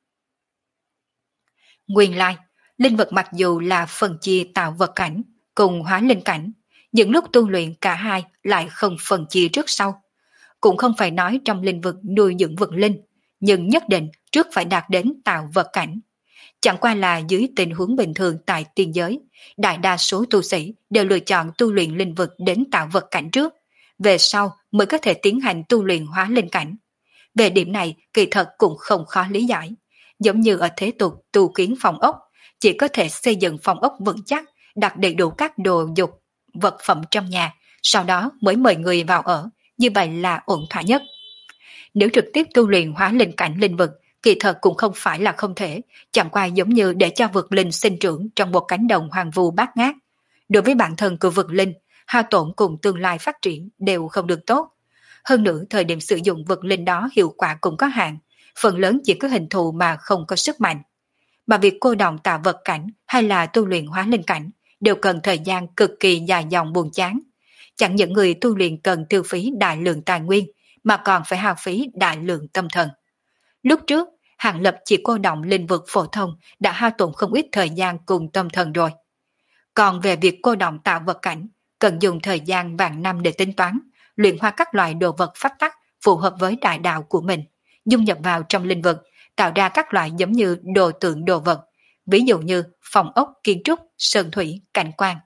Nguyên lai, linh vực mặc dù là phần chia tạo vật cảnh cùng hóa linh cảnh, những lúc tu luyện cả hai lại không phần chia trước sau. Cũng không phải nói trong linh vực nuôi dưỡng vực linh, nhưng nhất định trước phải đạt đến tạo vật cảnh. Chẳng qua là dưới tình huống bình thường tại tiên giới, đại đa số tu sĩ đều lựa chọn tu luyện linh vực đến tạo vật cảnh trước, về sau mới có thể tiến hành tu luyện hóa linh cảnh. Về điểm này kỳ thật cũng không khó lý giải. Giống như ở thế tục tu kiến phòng ốc, chỉ có thể xây dựng phòng ốc vững chắc, đặt đầy đủ các đồ dục, vật phẩm trong nhà, sau đó mới mời người vào ở, như vậy là ổn thỏa nhất. Nếu trực tiếp tu luyện hóa linh cảnh linh vực, kỳ thật cũng không phải là không thể, chẳng qua giống như để cho vực linh sinh trưởng trong một cánh đồng hoang vu bát ngát. Đối với bản thân của vực linh, hao tổn cùng tương lai phát triển đều không được tốt. Hơn nữa thời điểm sử dụng vực linh đó hiệu quả cũng có hạn, phần lớn chỉ có hình thù mà không có sức mạnh. Mà việc cô động tạo vật cảnh hay là tu luyện hóa linh cảnh đều cần thời gian cực kỳ dài dòng buồn chán. Chẳng những người tu luyện cần tiêu phí đại lượng tài nguyên, mà còn phải hao phí đại lượng tâm thần. Lúc trước, Hàng Lập chỉ cô động linh vực phổ thông đã hao tổn không ít thời gian cùng tâm thần rồi. Còn về việc cô động tạo vật cảnh, cần dùng thời gian vạn năm để tính toán, luyện hóa các loại đồ vật pháp tắc phù hợp với đại đạo của mình, dung nhập vào trong linh vực, tạo ra các loại giống như đồ tượng đồ vật, ví dụ như phòng ốc, kiến trúc, sơn thủy, cảnh quan.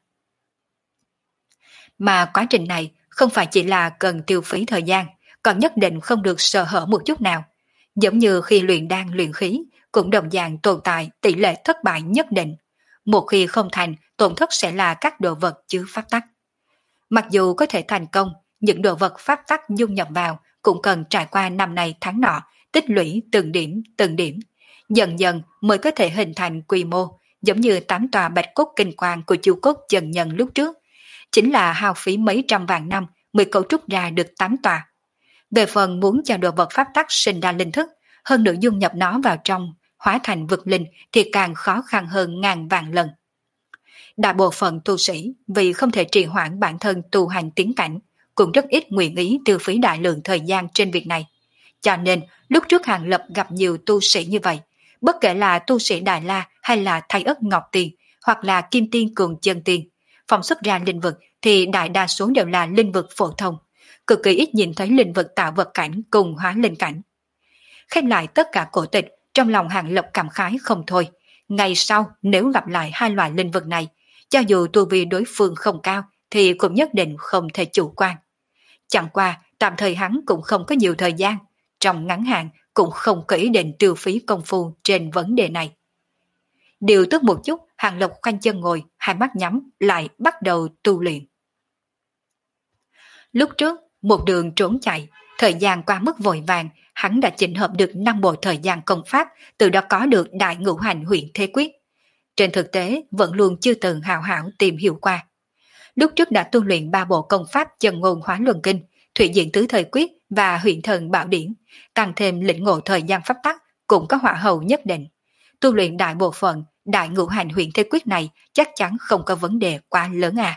Mà quá trình này không phải chỉ là cần tiêu phí thời gian, còn nhất định không được sơ hở một chút nào. Giống như khi luyện đan luyện khí, cũng đồng dạng tồn tại tỷ lệ thất bại nhất định. Một khi không thành, tổn thất sẽ là các đồ vật chứa pháp tắc. Mặc dù có thể thành công, những đồ vật pháp tắc dung nhập vào cũng cần trải qua năm này tháng nọ, tích lũy từng điểm. Dần dần mới có thể hình thành quy mô, giống như 8 tòa bạch cốt kinh quang của Chu Cốt Chân Nhân lúc trước. Chính là hao phí mấy trăm vạn năm mới cấu trúc ra được 8 tòa. Về phần muốn cho đồ vật pháp tắc sinh ra linh thức, hơn nữa dung nhập nó vào trong, hóa thành vực linh thì càng khó khăn hơn ngàn vạn lần. Đại bộ phận tu sĩ vì không thể trì hoãn bản thân tu hành tiến cảnh, cũng rất ít nguyện ý tiêu phí đại lượng thời gian trên việc này. Cho nên, lúc trước Hàng Lập gặp nhiều tu sĩ như vậy, bất kể là tu sĩ Đại La hay là Thái Ất Ngọc Tiền, hoặc là Kim Tiên Cường Chân Tiên, phóng xuất ra linh vực thì đại đa số đều là linh vực phổ thông, cực kỳ ít nhìn thấy linh vật tạo vật cảnh cùng hóa linh cảnh. Khép lại tất cả cổ tịch, trong lòng Hàng Lập cảm khái không thôi. Ngày sau nếu gặp lại hai loại linh vật này, cho dù tu vi đối phương không cao thì cũng nhất định không thể chủ quan. Chẳng qua tạm thời hắn cũng không có nhiều thời gian, trong ngắn hạn cũng không có ý định tiêu phí công phu trên vấn đề này. Điều tức một chút, Hàng Lập khoanh chân ngồi, hai mắt nhắm, lại bắt đầu tu luyện. Lúc trước, một đường trốn chạy, thời gian qua mức vội vàng, hắn đã chỉnh hợp được 5 bộ thời gian công pháp, từ đó có được đại ngũ hành huyện thế quyết. Trên thực tế, vẫn luôn chưa từng hào hảo tìm hiểu qua. Lúc trước đã tu luyện 3 bộ công pháp chân ngôn hóa luân kinh, thủy diện tứ thời quyết và huyện thần bảo điển, tăng thêm lĩnh ngộ thời gian pháp tắc cũng có hỏa hậu nhất định. Tu luyện đại bộ phận, đại ngũ hành huyện thế quyết này chắc chắn không có vấn đề quá lớn à.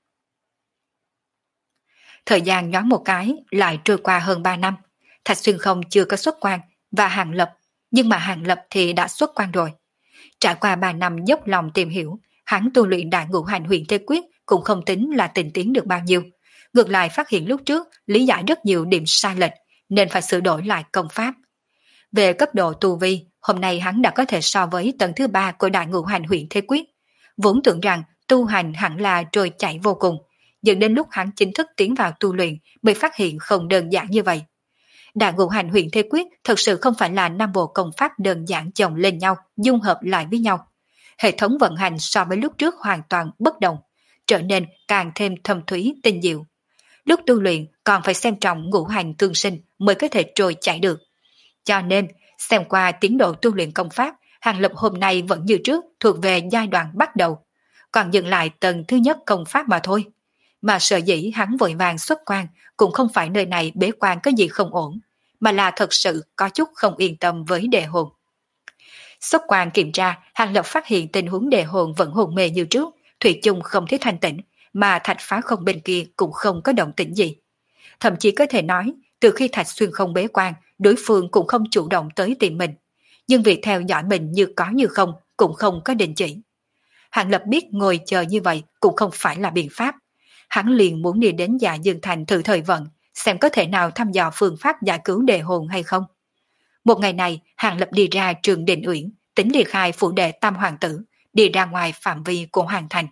Thời gian nhoáng một cái lại trôi qua hơn 3 năm. Thạch Xuyên không chưa có xuất quan và Hàng Lập, nhưng mà Hàng Lập thì đã xuất quan rồi. Trải qua 3 năm dốc lòng tìm hiểu, hắn tu luyện đại ngũ hành huyền thế quyết cũng không tính là tình tiến được bao nhiêu. Ngược lại phát hiện lúc trước lý giải rất nhiều điểm sai lệch nên phải sửa đổi lại công pháp. Về cấp độ tu vi, hôm nay hắn đã có thể so với tầng thứ 3 của đại ngũ hành huyền thế quyết. Vốn tưởng rằng tu hành hẳn là trôi chảy vô cùng, dẫn đến lúc hắn chính thức tiến vào tu luyện mới phát hiện không đơn giản như vậy. Đại ngũ hành huyền thế quyết thật sự không phải là 5 bộ công pháp đơn giản chồng lên nhau, dung hợp lại với nhau. Hệ thống vận hành so với lúc trước hoàn toàn bất đồng, trở nên càng thêm thâm thúy tinh diệu. Lúc tu luyện còn phải xem trọng ngũ hành tương sinh mới có thể trôi chảy được. Cho nên, xem qua tiến độ tu luyện công pháp, Hàng Lập hôm nay vẫn như trước thuộc về giai đoạn bắt đầu, còn dừng lại tầng thứ nhất công pháp mà thôi. Mà sở dĩ hắn vội vàng xuất quan cũng không phải nơi này bế quan có gì không ổn, mà là thật sự có chút không yên tâm với đề hồn. Xuất quan kiểm tra, Hàng Lập phát hiện tình huống đề hồn vẫn hồn mê như trước, thủy chung không thấy thanh tĩnh, mà Thạch Phá Không bên kia cũng không có động tĩnh gì. Thậm chí có thể nói, từ khi Thạch Xuyên không bế quan, đối phương cũng không chủ động tới tìm mình. Nhưng việc theo dõi mình như có như không, cũng không có đình chỉ. Hàng Lập biết ngồi chờ như vậy cũng không phải là biện pháp. Hắn liền muốn đi đến Dạ Dương Thành thử thời vận, xem có thể nào thăm dò phương pháp giải cứu đề hồn hay không. Một ngày này, Hàng Lập đi ra trường Định Uyển, tính liệt khai phủ đệ Tam Hoàng tử, đi ra ngoài phạm vi của Hoàng Thành.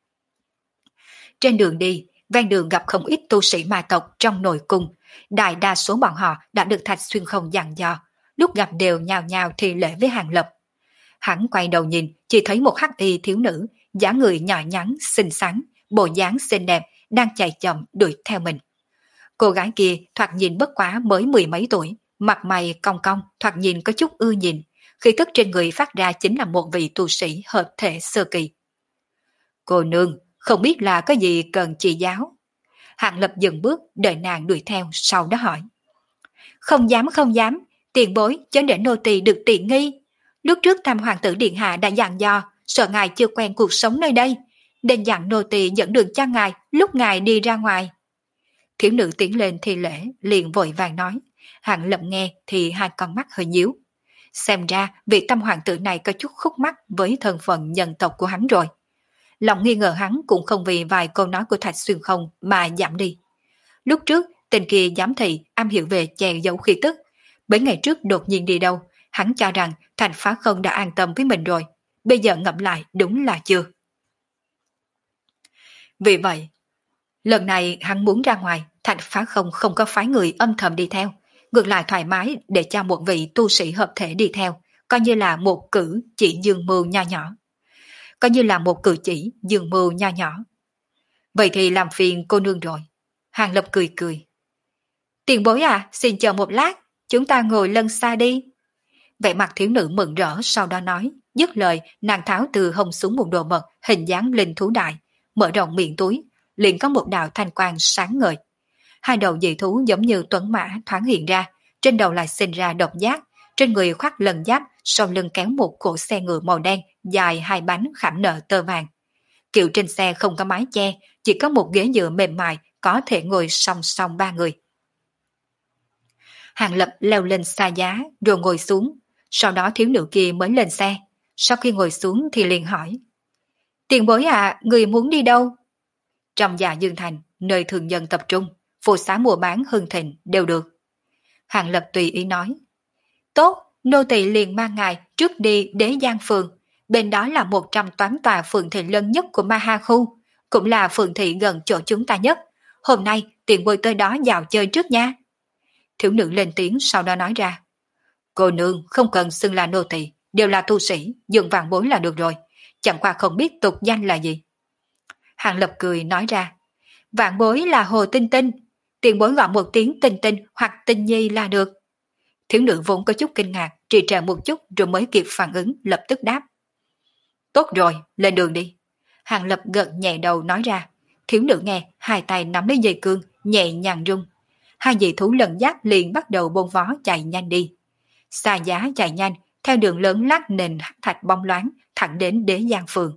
Trên đường đi, ven đường gặp không ít tu sĩ ma tộc trong nội cung, đại đa số bọn họ đã được Thạch Xuyên không dặn dò, lúc gặp đều nhào nhào thi lễ với Hàng Lập. Hắn quay đầu nhìn, chỉ thấy một hắc y thiếu nữ, dáng người nhỏ nhắn, xinh xắn, bộ dáng xinh đẹp, đang chạy chậm đuổi theo mình. Cô gái kia thoạt nhìn bất quá mới 10 mấy tuổi, mặt mày cong cong, thoạt nhìn có chút ưa nhìn, khí tức trên người phát ra chính là một vị tu sĩ hợp thể sơ kỳ. Cô nương, không biết là có gì cần chỉ giáo? Hàng Lập dừng bước, đợi nàng đuổi theo, sau đó hỏi. Không dám không dám, tiền bối cho để nô tỳ được tiện nghi. Lúc trước Tam Hoàng tử Điện Hạ đã dặn dò, sợ ngài chưa quen cuộc sống nơi đây, nên dặn nô tỳ dẫn đường cho ngài lúc ngài đi ra ngoài. Thiếu nữ tiến lên thi lễ, liền vội vàng nói. Hàng Lập nghe thì hai con mắt hơi nhíu. Xem ra vị Tam Hoàng tử này có chút khúc mắc với thân phận nhân tộc của hắn rồi. Lòng nghi ngờ hắn cũng không vì vài câu nói của Thạch Xuyên không mà giảm đi. Lúc trước, tên kia giám thị am hiểu về che giấu khí tức. Mấy ngày trước đột nhiên đi đâu, hắn cho rằng Thành Phá Không đã an tâm với mình rồi. Bây giờ ngẫm lại đúng là chưa. Vì vậy, lần này hắn muốn ra ngoài, Thành Phá Không không có phái người âm thầm đi theo. Ngược lại thoải mái để cho một vị tu sĩ hợp thể đi theo, coi như là một cử chỉ dương mưu nho nhỏ. Coi như là một cử chỉ dương mưu nho nhỏ. Vậy thì làm phiền cô nương rồi. Hàng Lập cười cười. Tiền bối à, xin chờ một lát, chúng ta ngồi lân xa đi. Vẻ mặt thiếu nữ mừng rỡ sau đó nói, dứt lời nàng tháo từ hông xuống một đồ mật hình dáng linh thú đại, mở rộng miệng túi, liền có một đạo thanh quang sáng ngời. Hai đầu dị thú giống như tuấn mã thoáng hiện ra, trên đầu lại sinh ra độc giác, trên người khoác lần giáp, sau lưng kéo một cỗ xe ngựa màu đen dài 2 bánh khảm nợ tơ vàng. Kiệu trên xe không có mái che, chỉ có một ghế dựa mềm mại có thể ngồi song song 3 người. Hàng Lập leo lên xa giá rồi ngồi xuống, sau đó thiếu nữ kia mới lên xe. Sau khi ngồi xuống thì liền hỏi. Tiền bối à, người muốn đi đâu? Trong Dạ Dương Thành, nơi thường dân tập trung, phù xá mua bán hưng thịnh đều được. Hàng Lập tùy ý nói. Tốt, nô tỳ liền mang ngài trước đi Đế Giang Phường. Bên đó là một trong 8 tòa phường thị lớn nhất của Ma Ha Khu, cũng là phường thị gần chỗ chúng ta nhất. Hôm nay tiền bối tới đó dạo chơi trước nha. Thiếu nữ lên tiếng sau đó nói ra. Cô nương không cần xưng là nô tỳ, đều là tu sĩ, dùng vàng bối là được rồi. Chẳng qua không biết tục danh là gì. Hàng Lập cười nói ra. Vạn bối là Hồ Tinh Tinh, tiền bối gọi một tiếng Tinh Tinh hoặc Tinh Nhi là được. Thiếu nữ vốn có chút kinh ngạc, trì trệ một chút rồi mới kịp phản ứng, lập tức đáp. Tốt rồi, lên đường đi. Hàng Lập gật nhẹ đầu nói ra. Thiếu nữ nghe, hai tay nắm lấy dây cương, nhẹ nhàng rung. Hai dị thú lần dắt liền bắt đầu bôn vó chạy nhanh đi. Xa giá chạy nhanh, theo đường lớn lát nền thạch bóng loáng, thẳng đến Đế Giang Phường.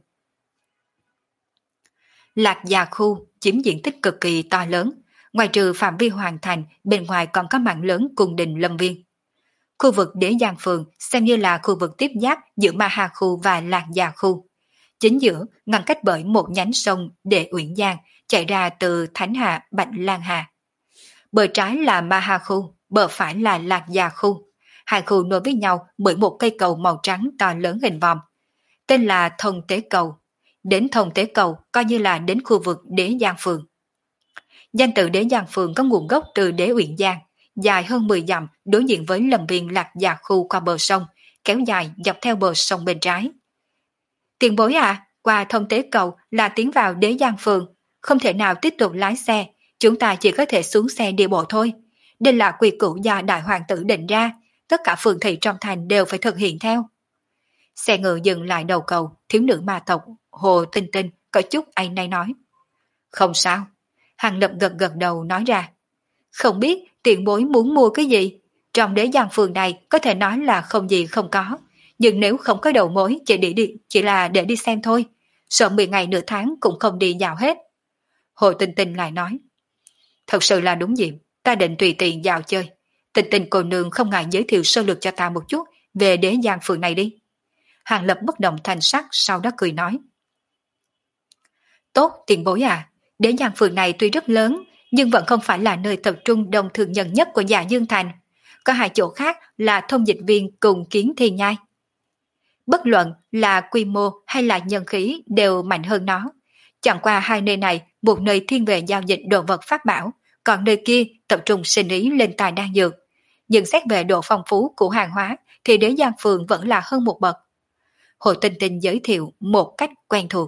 Lạc Già Khu chiếm diện tích cực kỳ to lớn, ngoài trừ phạm vi hoàn thành, bên ngoài còn có mạng lớn cung đình lâm viên. Khu vực Đế Giang Phường xem như là khu vực tiếp giáp giữa Ma Hà Khu và Lạc Già Khu. Chính giữa ngăn cách bởi một nhánh sông Đệ Uyển Giang chạy ra từ Thánh Hà Bạch Lan Hà. Bờ trái là Ma Hà Khu, bờ phải là Lạc Già Khu. Hai khu nối với nhau bởi một cây cầu màu trắng to lớn hình vòm, tên là Thông Tế Cầu. Đến Thông Tế Cầu coi như là đến khu vực Đế Giang Phường. Danh tự Đế Giang Phường có nguồn gốc từ Đế Uyển Giang, dài hơn 10 dặm đối diện với lâm viên Lạc Già Khu qua bờ sông, kéo dài dọc theo bờ sông bên trái. Tiền bối à, qua Thông Tế Cầu là tiến vào Đế Giang Phường, không thể nào tiếp tục lái xe, chúng ta chỉ có thể xuống xe đi bộ thôi. Đây là quy củ do Đại Hoàng tử định ra, tất cả phường thị trong thành đều phải thực hiện theo. Xe ngựa dừng lại đầu cầu, thiếu nữ ma tộc Hồ Tinh Tinh có chút áy náy nói. Không sao. Hàng Lập gật gật đầu nói ra. Không biết tiền bối muốn mua cái gì? Trong Đế Giang Phường này có thể nói là không gì không có, nhưng nếu không có đầu mối chỉ là để đi xem thôi, sợ 10 ngày nửa tháng cũng không đi dạo hết. Hồ Tinh Tinh lại nói. Thật sự là đúng dịp, ta định tùy tiện dạo chơi. Tinh Tinh cô nương không ngại giới thiệu sơ lược cho ta một chút về Đế Giang Phường này đi. Hàng Lập bất động thanh sắc, sau đó cười nói. Tốt, tiền bối à, Đế Giang Phường này tuy rất lớn, nhưng vẫn không phải là nơi tập trung đông thường nhân nhất của Dạ Dương Thành. Có hai chỗ khác là thông dịch viên cùng Kiến Thiên Nhai. Bất luận là quy mô hay là nhân khí đều mạnh hơn nó. Chẳng qua hai nơi này, một nơi thiên về giao dịch đồ vật pháp bảo, còn nơi kia tập trung sinh ý lên tài đan dược. Nhưng xét về độ phong phú của hàng hóa thì Đế Giang Phường vẫn là hơn một bậc. Hồ Tinh Tinh giới thiệu một cách quen thuộc.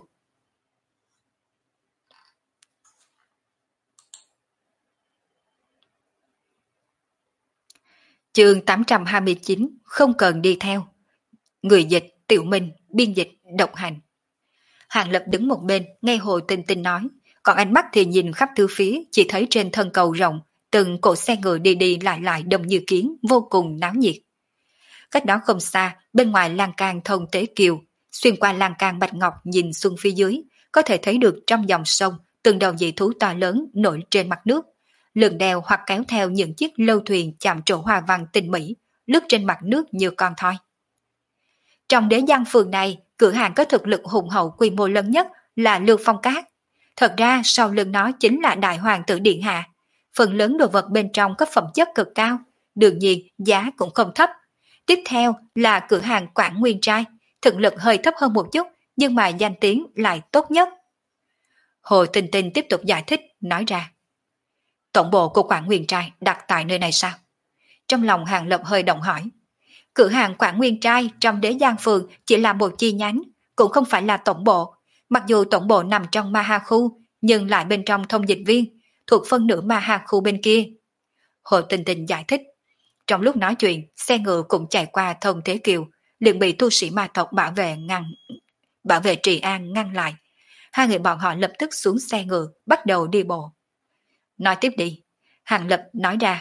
Chương 829 không cần đi theo. Người dịch Tiểu Minh, biên dịch Độc Hành. Hàng Lập đứng một bên nghe Hồ Tinh Tinh nói, còn ánh mắt thì nhìn khắp tứ phía, chỉ thấy trên thân cầu rộng từng cỗ xe ngựa đi đi lại đông như kiến, vô cùng náo nhiệt. Cách đó không xa, bên ngoài lan can Thông Tế Kiều, xuyên qua lan can Bạch Ngọc nhìn xuống phía dưới, có thể thấy được trong dòng sông từng đầu dị thú to lớn nổi trên mặt nước, lượn đèo hoặc kéo theo những chiếc lâu thuyền chạm trổ hoa văn tinh mỹ, lướt trên mặt nước như con thoi. Trong Đế Giang Phường này, cửa hàng có thực lực hùng hậu quy mô lớn nhất là Lương Phong Cát. Thật ra sau lưng nó chính là Đại Hoàng tử Điện Hạ. Phần lớn đồ vật bên trong có phẩm chất cực cao, đương nhiên giá cũng không thấp. Tiếp theo là cửa hàng Quảng Nguyên Trai, thực lực hơi thấp hơn một chút, nhưng mà danh tiếng lại tốt nhất. Hồ Tinh Tinh tiếp tục giải thích, nói ra. Tổng bộ của Quảng Nguyên Trai đặt tại nơi này sao? Trong lòng Hàng Lập hơi động hỏi. Cửa hàng Quảng Nguyên Trai trong Đế Giang Phường chỉ là một chi nhánh, cũng không phải là tổng bộ. Mặc dù tổng bộ nằm trong Ma Ha Khu, nhưng lại bên trong thông dịch viên, thuộc phân nửa Ma Ha Khu bên kia. Hồ Tinh Tinh giải thích. Trong lúc nói chuyện, xe ngựa cũng chạy qua Thông Thế Kiều, liền bị tu sĩ ma tộc bảo vệ Trì An ngăn lại. Hai người bọn họ lập tức xuống xe ngựa, bắt đầu đi bộ. Nói tiếp đi. Hàng Lập nói ra.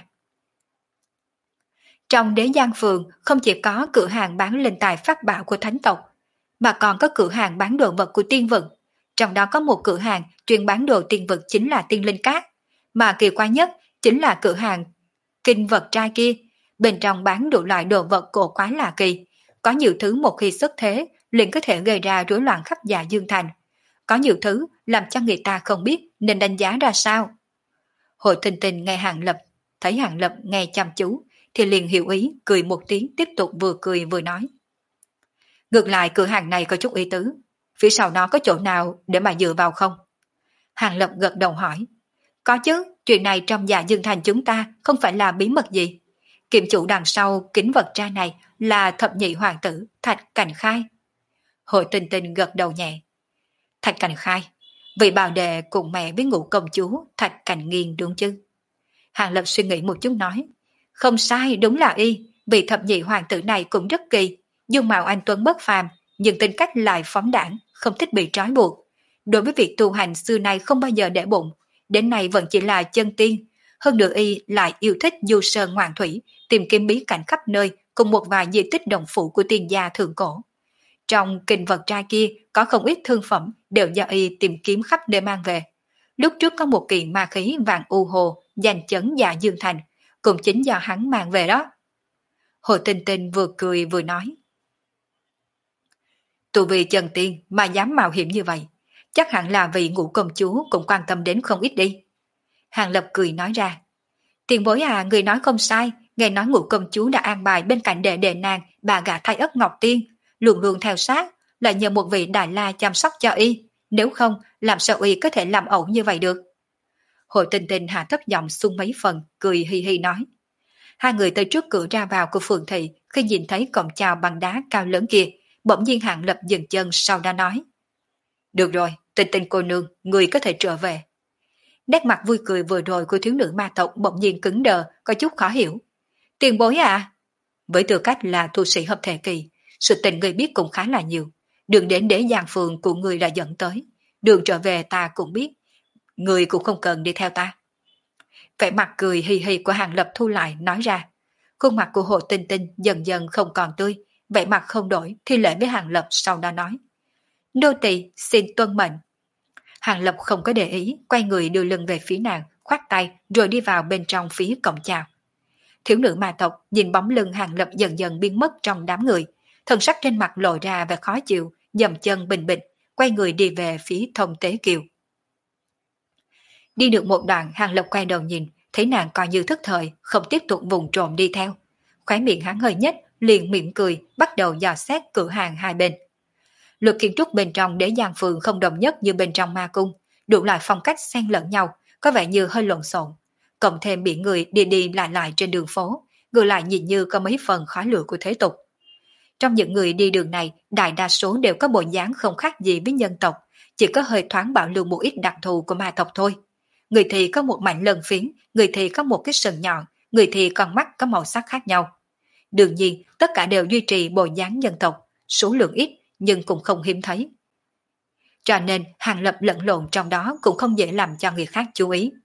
Trong Đế Giang Phường không chỉ có cửa hàng bán linh tài pháp bảo của thánh tộc, mà còn có cửa hàng bán đồ vật của tiên vực. Trong đó có một cửa hàng chuyên bán đồ tiên vực chính là tiên linh cát, mà kỳ quái nhất chính là cửa hàng kinh vật trai kia. Bên trong bán đủ loại đồ vật cổ quái lạ kỳ, có nhiều thứ một khi xuất thế liền có thể gây ra rối loạn khắp Dạ Dương Thành. Có nhiều thứ làm cho người ta không biết nên đánh giá ra sao. Hội Tinh Tinh nghe Hàng Lập, thấy Hàng Lập nghe chăm chú, thì liền hiểu ý, cười một tiếng tiếp tục vừa cười vừa nói. Ngược lại cửa hàng này có chút ý tứ, phía sau nó có chỗ nào để mà dựa vào không? Hàng Lập gật đầu hỏi. Có chứ, chuyện này trong Dạ Dương Thành chúng ta không phải là bí mật gì. Kiệm chủ đằng sau kính vật trai này là thập nhị hoàng tử Thạch Cảnh Khai. Hội Tinh Tinh gật đầu nhẹ. Thạch Cảnh Khai, vị bào đệ cùng mẹ với ngũ công chúa Thạch Cảnh Nghiên đúng chứ? Hàng Lập suy nghĩ một chút nói. Không sai, đúng là y, vị thập nhị hoàng tử này cũng rất kỳ. Dương mạo anh tuấn bất phàm, nhưng tính cách lại phóng đảng, không thích bị trói buộc. Đối với việc tu hành xưa nay không bao giờ để bụng, đến nay vẫn chỉ là chân tiên. Hơn nữa y lại yêu thích du sơn ngoạn thủy, tìm kiếm bí cảnh khắp nơi cùng một vài di tích đồng phụ của tiên gia thượng cổ. Trong kinh vật trai kia có không ít thương phẩm đều do y tìm kiếm khắp nơi mang về. Lúc trước có một kiện ma khí vàng u hồ giành chấn Dạ Dương Thành, cũng chính do hắn mang về đó. Hồ Tinh Tinh vừa cười vừa nói. Tu vì chân tiên mà dám mạo hiểm như vậy, chắc hẳn là vị ngũ công chúa cũng quan tâm đến không ít đi. Hàng Lập cười nói ra. Tiền bối à, người nói không sai, nghe nói ngũ công chúa đã an bài bên cạnh đệ đệ nàng bà gả Thái Ất Ngọc Tiên, luôn luôn theo sát, lại nhờ một vị đại la chăm sóc cho y, nếu không làm sao y có thể làm ẩu như vậy được. Hồ Tinh Tinh hạ thấp giọng xuống mấy phần, cười hi hi nói. Hai người tới trước cửa ra vào của phường thị, khi nhìn thấy cổng chào bằng đá cao lớn kia, bỗng nhiên Hàng Lập dừng chân sau đó nói. Được rồi, Tinh Tinh cô nương, người có thể trở về. Nét mặt vui cười vừa rồi của thiếu nữ ma tộc bỗng nhiên cứng đờ, có chút khó hiểu. Tiền bối à? Với tư cách là tu sĩ hợp thể kỳ, sự tình người biết cũng khá là nhiều. Đường đến đế giang phường của người đã dẫn tới. Đường trở về ta cũng biết. Người cũng không cần đi theo ta. Vẻ mặt cười hì hì của Hàng Lập thu lại nói ra. Khuôn mặt của Hồ Tinh Tinh dần dần không còn tươi. Vẻ mặt không đổi thi lễ với Hàng Lập sau đó nói. Nô tỳ xin tuân mệnh. Hàng Lập không có để ý, quay người đưa lưng về phía nàng, khoát tay rồi đi vào bên trong phía cổng chào. Thiếu nữ ma tộc nhìn bóng lưng Hàng Lập dần dần biến mất trong đám người, thần sắc trên mặt lộ ra vẻ khó chịu, dầm chân bình bình, quay người đi về phía Thông Tế Kiều. Đi được một đoạn, Hàng Lập quay đầu nhìn, thấy nàng coi như thức thời, không tiếp tục vùng trộm đi theo. Khóe miệng hắn hơi nhếch, liền mỉm cười, bắt đầu dò xét cửa hàng hai bên. Luật kiến trúc bên trong đế giang phường không đồng nhất như bên trong ma cung, đủ loại phong cách xen lẫn nhau, có vẻ như hơi lộn xộn. Cộng thêm biển người đi đi lại trên đường phố, ngược lại nhìn như có mấy phần khói lửa của thế tục. Trong những người đi đường này, đại đa số đều có bộ dáng không khác gì với nhân tộc, chỉ có hơi thoáng bảo lưu một ít đặc thù của ma tộc thôi. Người thì có một mảnh lân phiến, người thì có một cái sừng nhọn, người thì con mắt có màu sắc khác nhau. Đương nhiên, tất cả đều duy trì bộ dáng nhân tộc, số lượng ít nhưng cũng không hiếm thấy. Cho nên Hàng Lập lẫn lộn trong đó cũng không dễ làm cho người khác chú ý.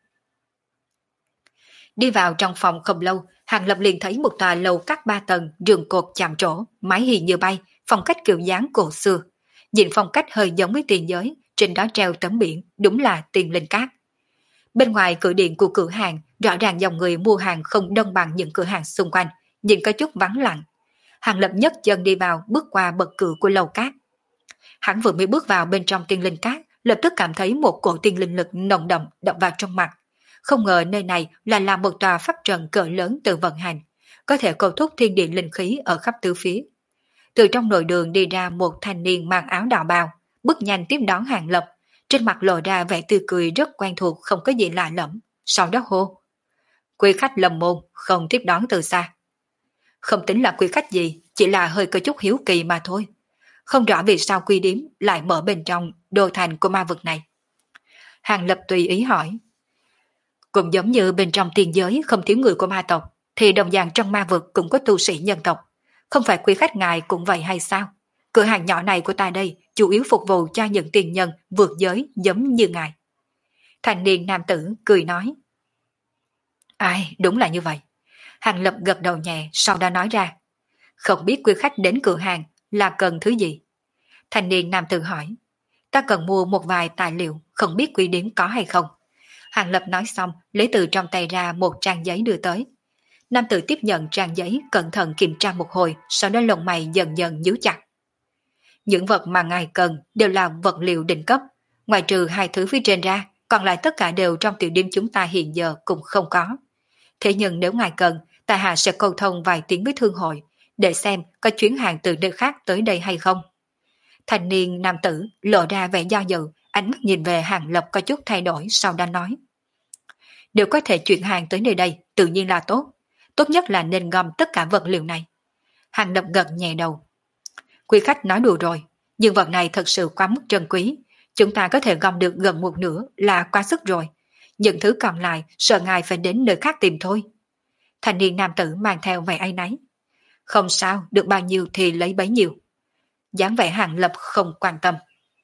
Đi vào trong phòng không lâu, Hàng Lập liền thấy một tòa lầu các 3 tầng, giường cột chạm trổ, mái hiền như bay, phong cách kiểu dáng cổ xưa. Nhìn phong cách hơi giống với tiền giới, trên đó treo tấm biển, đúng là tiền linh cát. Bên ngoài cửa điện của cửa hàng, rõ ràng dòng người mua hàng không đông bằng những cửa hàng xung quanh, nhìn có chút vắng lặng. Hàng Lập nhấc chân đi vào, bước qua bậc cửa của lầu cát. Hắn vừa mới bước vào bên trong tiên linh cát, lập tức cảm thấy một cổ tiên linh lực nồng đậm đập vào trong mặt. Không ngờ nơi này là một tòa pháp trận cỡ lớn tự vận hành, có thể cầu thúc thiên địa linh khí ở khắp tứ phía. Từ trong nội đường đi ra một thanh niên mang áo đạo bào, bước nhanh tiếp đón Hàng Lập, trên mặt lộ ra vẻ tươi cười rất quen thuộc, không có gì lạ lẫm. Sau đó hô: Quý khách lầm môn, không tiếp đón từ xa. Không tính là quý khách gì, chỉ là hơi có chút hiếu kỳ mà thôi. Không rõ vì sao Quy Điếm lại mở bên trong đô thành của ma vực này. Hàng Lập tùy ý hỏi. Cũng giống như bên trong tiên giới không thiếu người của ma tộc, thì đồng dạng trong ma vực cũng có tu sĩ nhân tộc. Không phải quý khách ngài cũng vậy hay sao? Cửa hàng nhỏ này của ta đây chủ yếu phục vụ cho những tiền nhân vượt giới giống như ngài. Thanh niên nam tử cười nói. Ai, đúng là như vậy. Hàng Lập gật đầu nhẹ, sau đó nói ra. Không biết quý khách đến cửa hàng là cần thứ gì? Thanh niên nam tử hỏi. Ta cần mua một vài tài liệu, không biết quý điếm có hay không. Hàng Lập nói xong, lấy từ trong tay ra một trang giấy đưa tới. Nam tử tiếp nhận trang giấy, cẩn thận kiểm tra một hồi, sau đó lông mày dần dần nhíu chặt. Những vật mà ngài cần đều là vật liệu đỉnh cấp, ngoài trừ hai thứ phía trên ra, còn lại tất cả đều trong tiểu điếm chúng ta hiện giờ cũng không có. Thế nhưng nếu ngài cần, tại hạ sẽ cầu thông vài tiếng với thương hội, để xem có chuyến hàng từ nơi khác tới đây hay không. Thanh niên nam tử lộ ra vẻ do dự, ánh mắt nhìn về Hàng Lập có chút thay đổi, sau đó nói. Nếu có thể chuyển hàng tới nơi đây, tự nhiên là tốt. Tốt nhất là nên gom tất cả vật liệu này. Hàng Lập gật nhẹ đầu. Quý khách nói đùa rồi, nhưng vật này thật sự quá mức trân quý. Chúng ta có thể gom được gần một nửa là quá sức rồi. Những thứ còn lại sợ ngài phải đến nơi khác tìm thôi. Thanh niên nam tử mang theo vẻ áy náy. Không sao, được bao nhiêu thì lấy bấy nhiêu. Dáng vẻ Hàng Lập không quan tâm.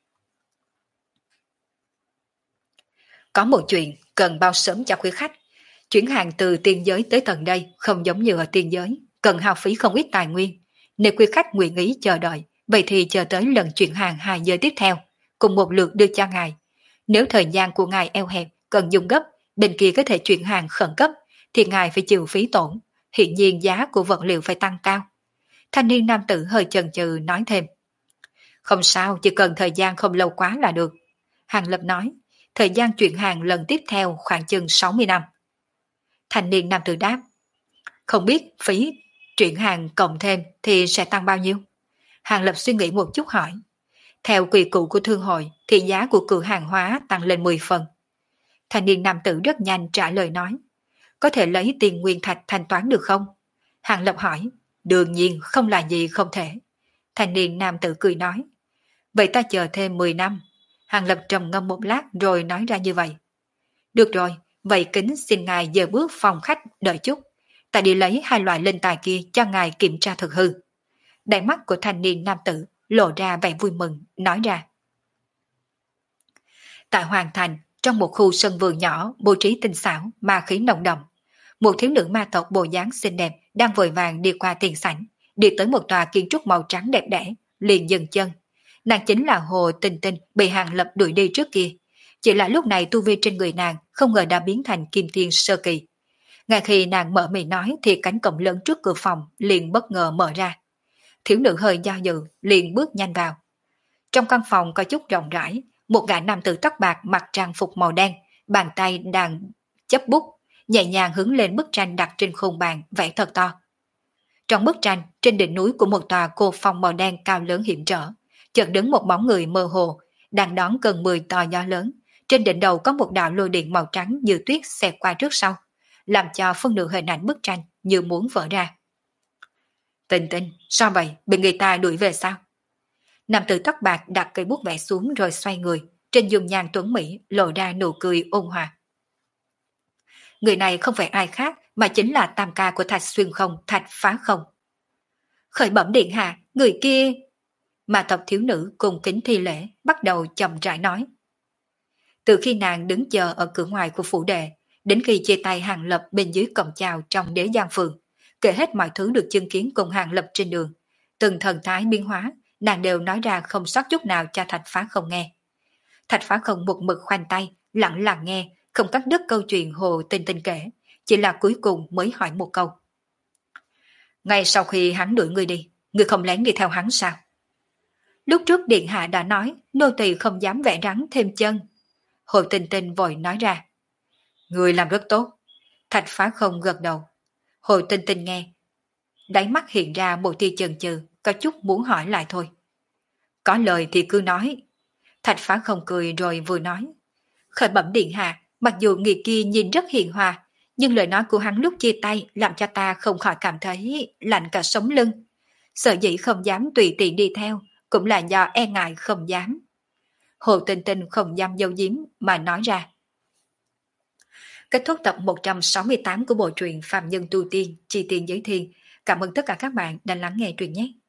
Có một chuyện cần bao sớm cho quý khách. Chuyển hàng từ tiên giới tới tận đây không giống như ở tiên giới, cần hao phí không ít tài nguyên. Nếu quý khách nguyện ý chờ đợi, vậy thì chờ tới lần chuyển hàng 2 giờ tiếp theo, cùng một lượt đưa cho ngài. Nếu thời gian của ngài eo hẹp, cần dùng gấp, bên kia có thể chuyển hàng khẩn cấp, thì ngài phải chịu phí tổn. Hiện nhiên giá của vật liệu phải tăng cao. Thanh niên nam tử hơi chần chừ nói thêm. Không sao, chỉ cần thời gian không lâu quá là được. Hàng Lập nói, thời gian chuyển hàng lần tiếp theo khoảng chừng 60 năm. Thanh niên nam tử đáp, không biết phí chuyển hàng cộng thêm thì sẽ tăng bao nhiêu? Hàng Lập suy nghĩ một chút hỏi. Theo quy củ của thương hội thì giá của cửa hàng hóa tăng lên 10 phần. Thanh niên nam tử rất nhanh trả lời nói, có thể lấy tiền nguyên thạch thanh toán được không? Hàng Lập hỏi, đương nhiên không là gì không thể. Thanh niên nam tử cười nói, vậy ta chờ thêm 10 năm. Hàng Lập trầm ngâm một lát rồi nói ra như vậy. Được rồi, vậy kính xin ngài giờ bước phòng khách đợi chút. Ta đi lấy 2 loại linh tài kia cho ngài kiểm tra thực hư. Đáy mắt của thanh niên nam tử lộ ra vẻ vui mừng, nói ra. Tại Hoàng Thành, trong một khu sân vườn nhỏ bố trí tinh xảo, ma khí nồng đậm, một thiếu nữ ma tộc bộ dáng xinh đẹp đang vội vàng đi qua tiền sảnh, đi tới một tòa kiến trúc màu trắng đẹp đẽ, liền dừng chân. Nàng chính là Hồ Tinh Tinh bị Hàng Lập đuổi đi trước kia. Chỉ là lúc này tu vi trên người nàng không ngờ đã biến thành kim thiên sơ kỳ. Ngay khi nàng mở miệng nói thì cánh cổng lớn trước cửa phòng liền bất ngờ mở ra. Thiếu nữ hơi do dự, liền bước nhanh vào. Trong căn phòng có chút rộng rãi, một gã nam tử tóc bạc mặc trang phục màu đen, bàn tay đang chấp bút, nhẹ nhàng hướng lên bức tranh đặt trên khung bàn vẽ thật to. Trong bức tranh, trên đỉnh núi của một tòa cô phong màu đen cao lớn hiểm trở, chợt đứng một bóng người mơ hồ, đang đón cơn mưa to gió lớn. Trên đỉnh đầu có một đạo lôi điện màu trắng như tuyết xẹt qua trước sau, làm cho phân nửa hình ảnh bức tranh như muốn vỡ ra. Tinh Tinh, sao vậy? Bị người ta đuổi về sao? Nam tử tóc bạc đặt cây bút vẽ xuống rồi xoay người, trên dung nhan tuấn mỹ lộ ra nụ cười ôn hòa. Người này không phải ai khác mà chính là tam ca của Thạch Xuyên Không, Thạch Phá Không. Khởi bẩm điện hạ, người kia... Mà tộc thiếu nữ cùng kính thi lễ bắt đầu chậm rãi nói. Từ khi nàng đứng chờ ở cửa ngoài của phủ đệ, đến khi chia tay Hàng Lập bên dưới cổng chào trong Đế Giang Phường, kể hết mọi thứ được chứng kiến cùng Hàng Lập trên đường, từng thần thái biến hóa, nàng đều nói ra không sót chút nào cho Thạch Phá Không nghe. Thạch Phá Không một mực khoanh tay, lặng lặng nghe, không cắt đứt câu chuyện Hồ Tinh Tinh kể, chỉ là cuối cùng mới hỏi một câu. Ngay sau khi hắn đuổi ngươi đi, ngươi không lén đi theo hắn sao? Lúc trước điện hạ đã nói, nô tỳ không dám vẽ rắn thêm chân. Hồ Tinh Tinh vội nói ra. Ngươi làm rất tốt. Thạch Phá Không gật đầu. Hồ Tinh Tinh nghe. Đáy mắt hiện ra một tia chần chừ, có chút muốn hỏi lại thôi. Có lời thì cứ nói. Thạch Phá Không cười rồi vừa nói. Khởi bẩm điện hạ, mặc dù người kia nhìn rất hiền hòa, nhưng lời nói của hắn lúc chia tay làm cho ta không khỏi cảm thấy lạnh cả sống lưng. Sợ dĩ không dám tùy tiện đi theo, cũng là do e ngại không dám. Hồ Tinh Tinh không dám giấu giếm mà nói ra. Kết thúc tập 168 của bộ truyện Phạm Nhân Tu Tiên, Chi Tiên Giới Thiên. Cảm ơn tất cả các bạn đã lắng nghe truyện nhé.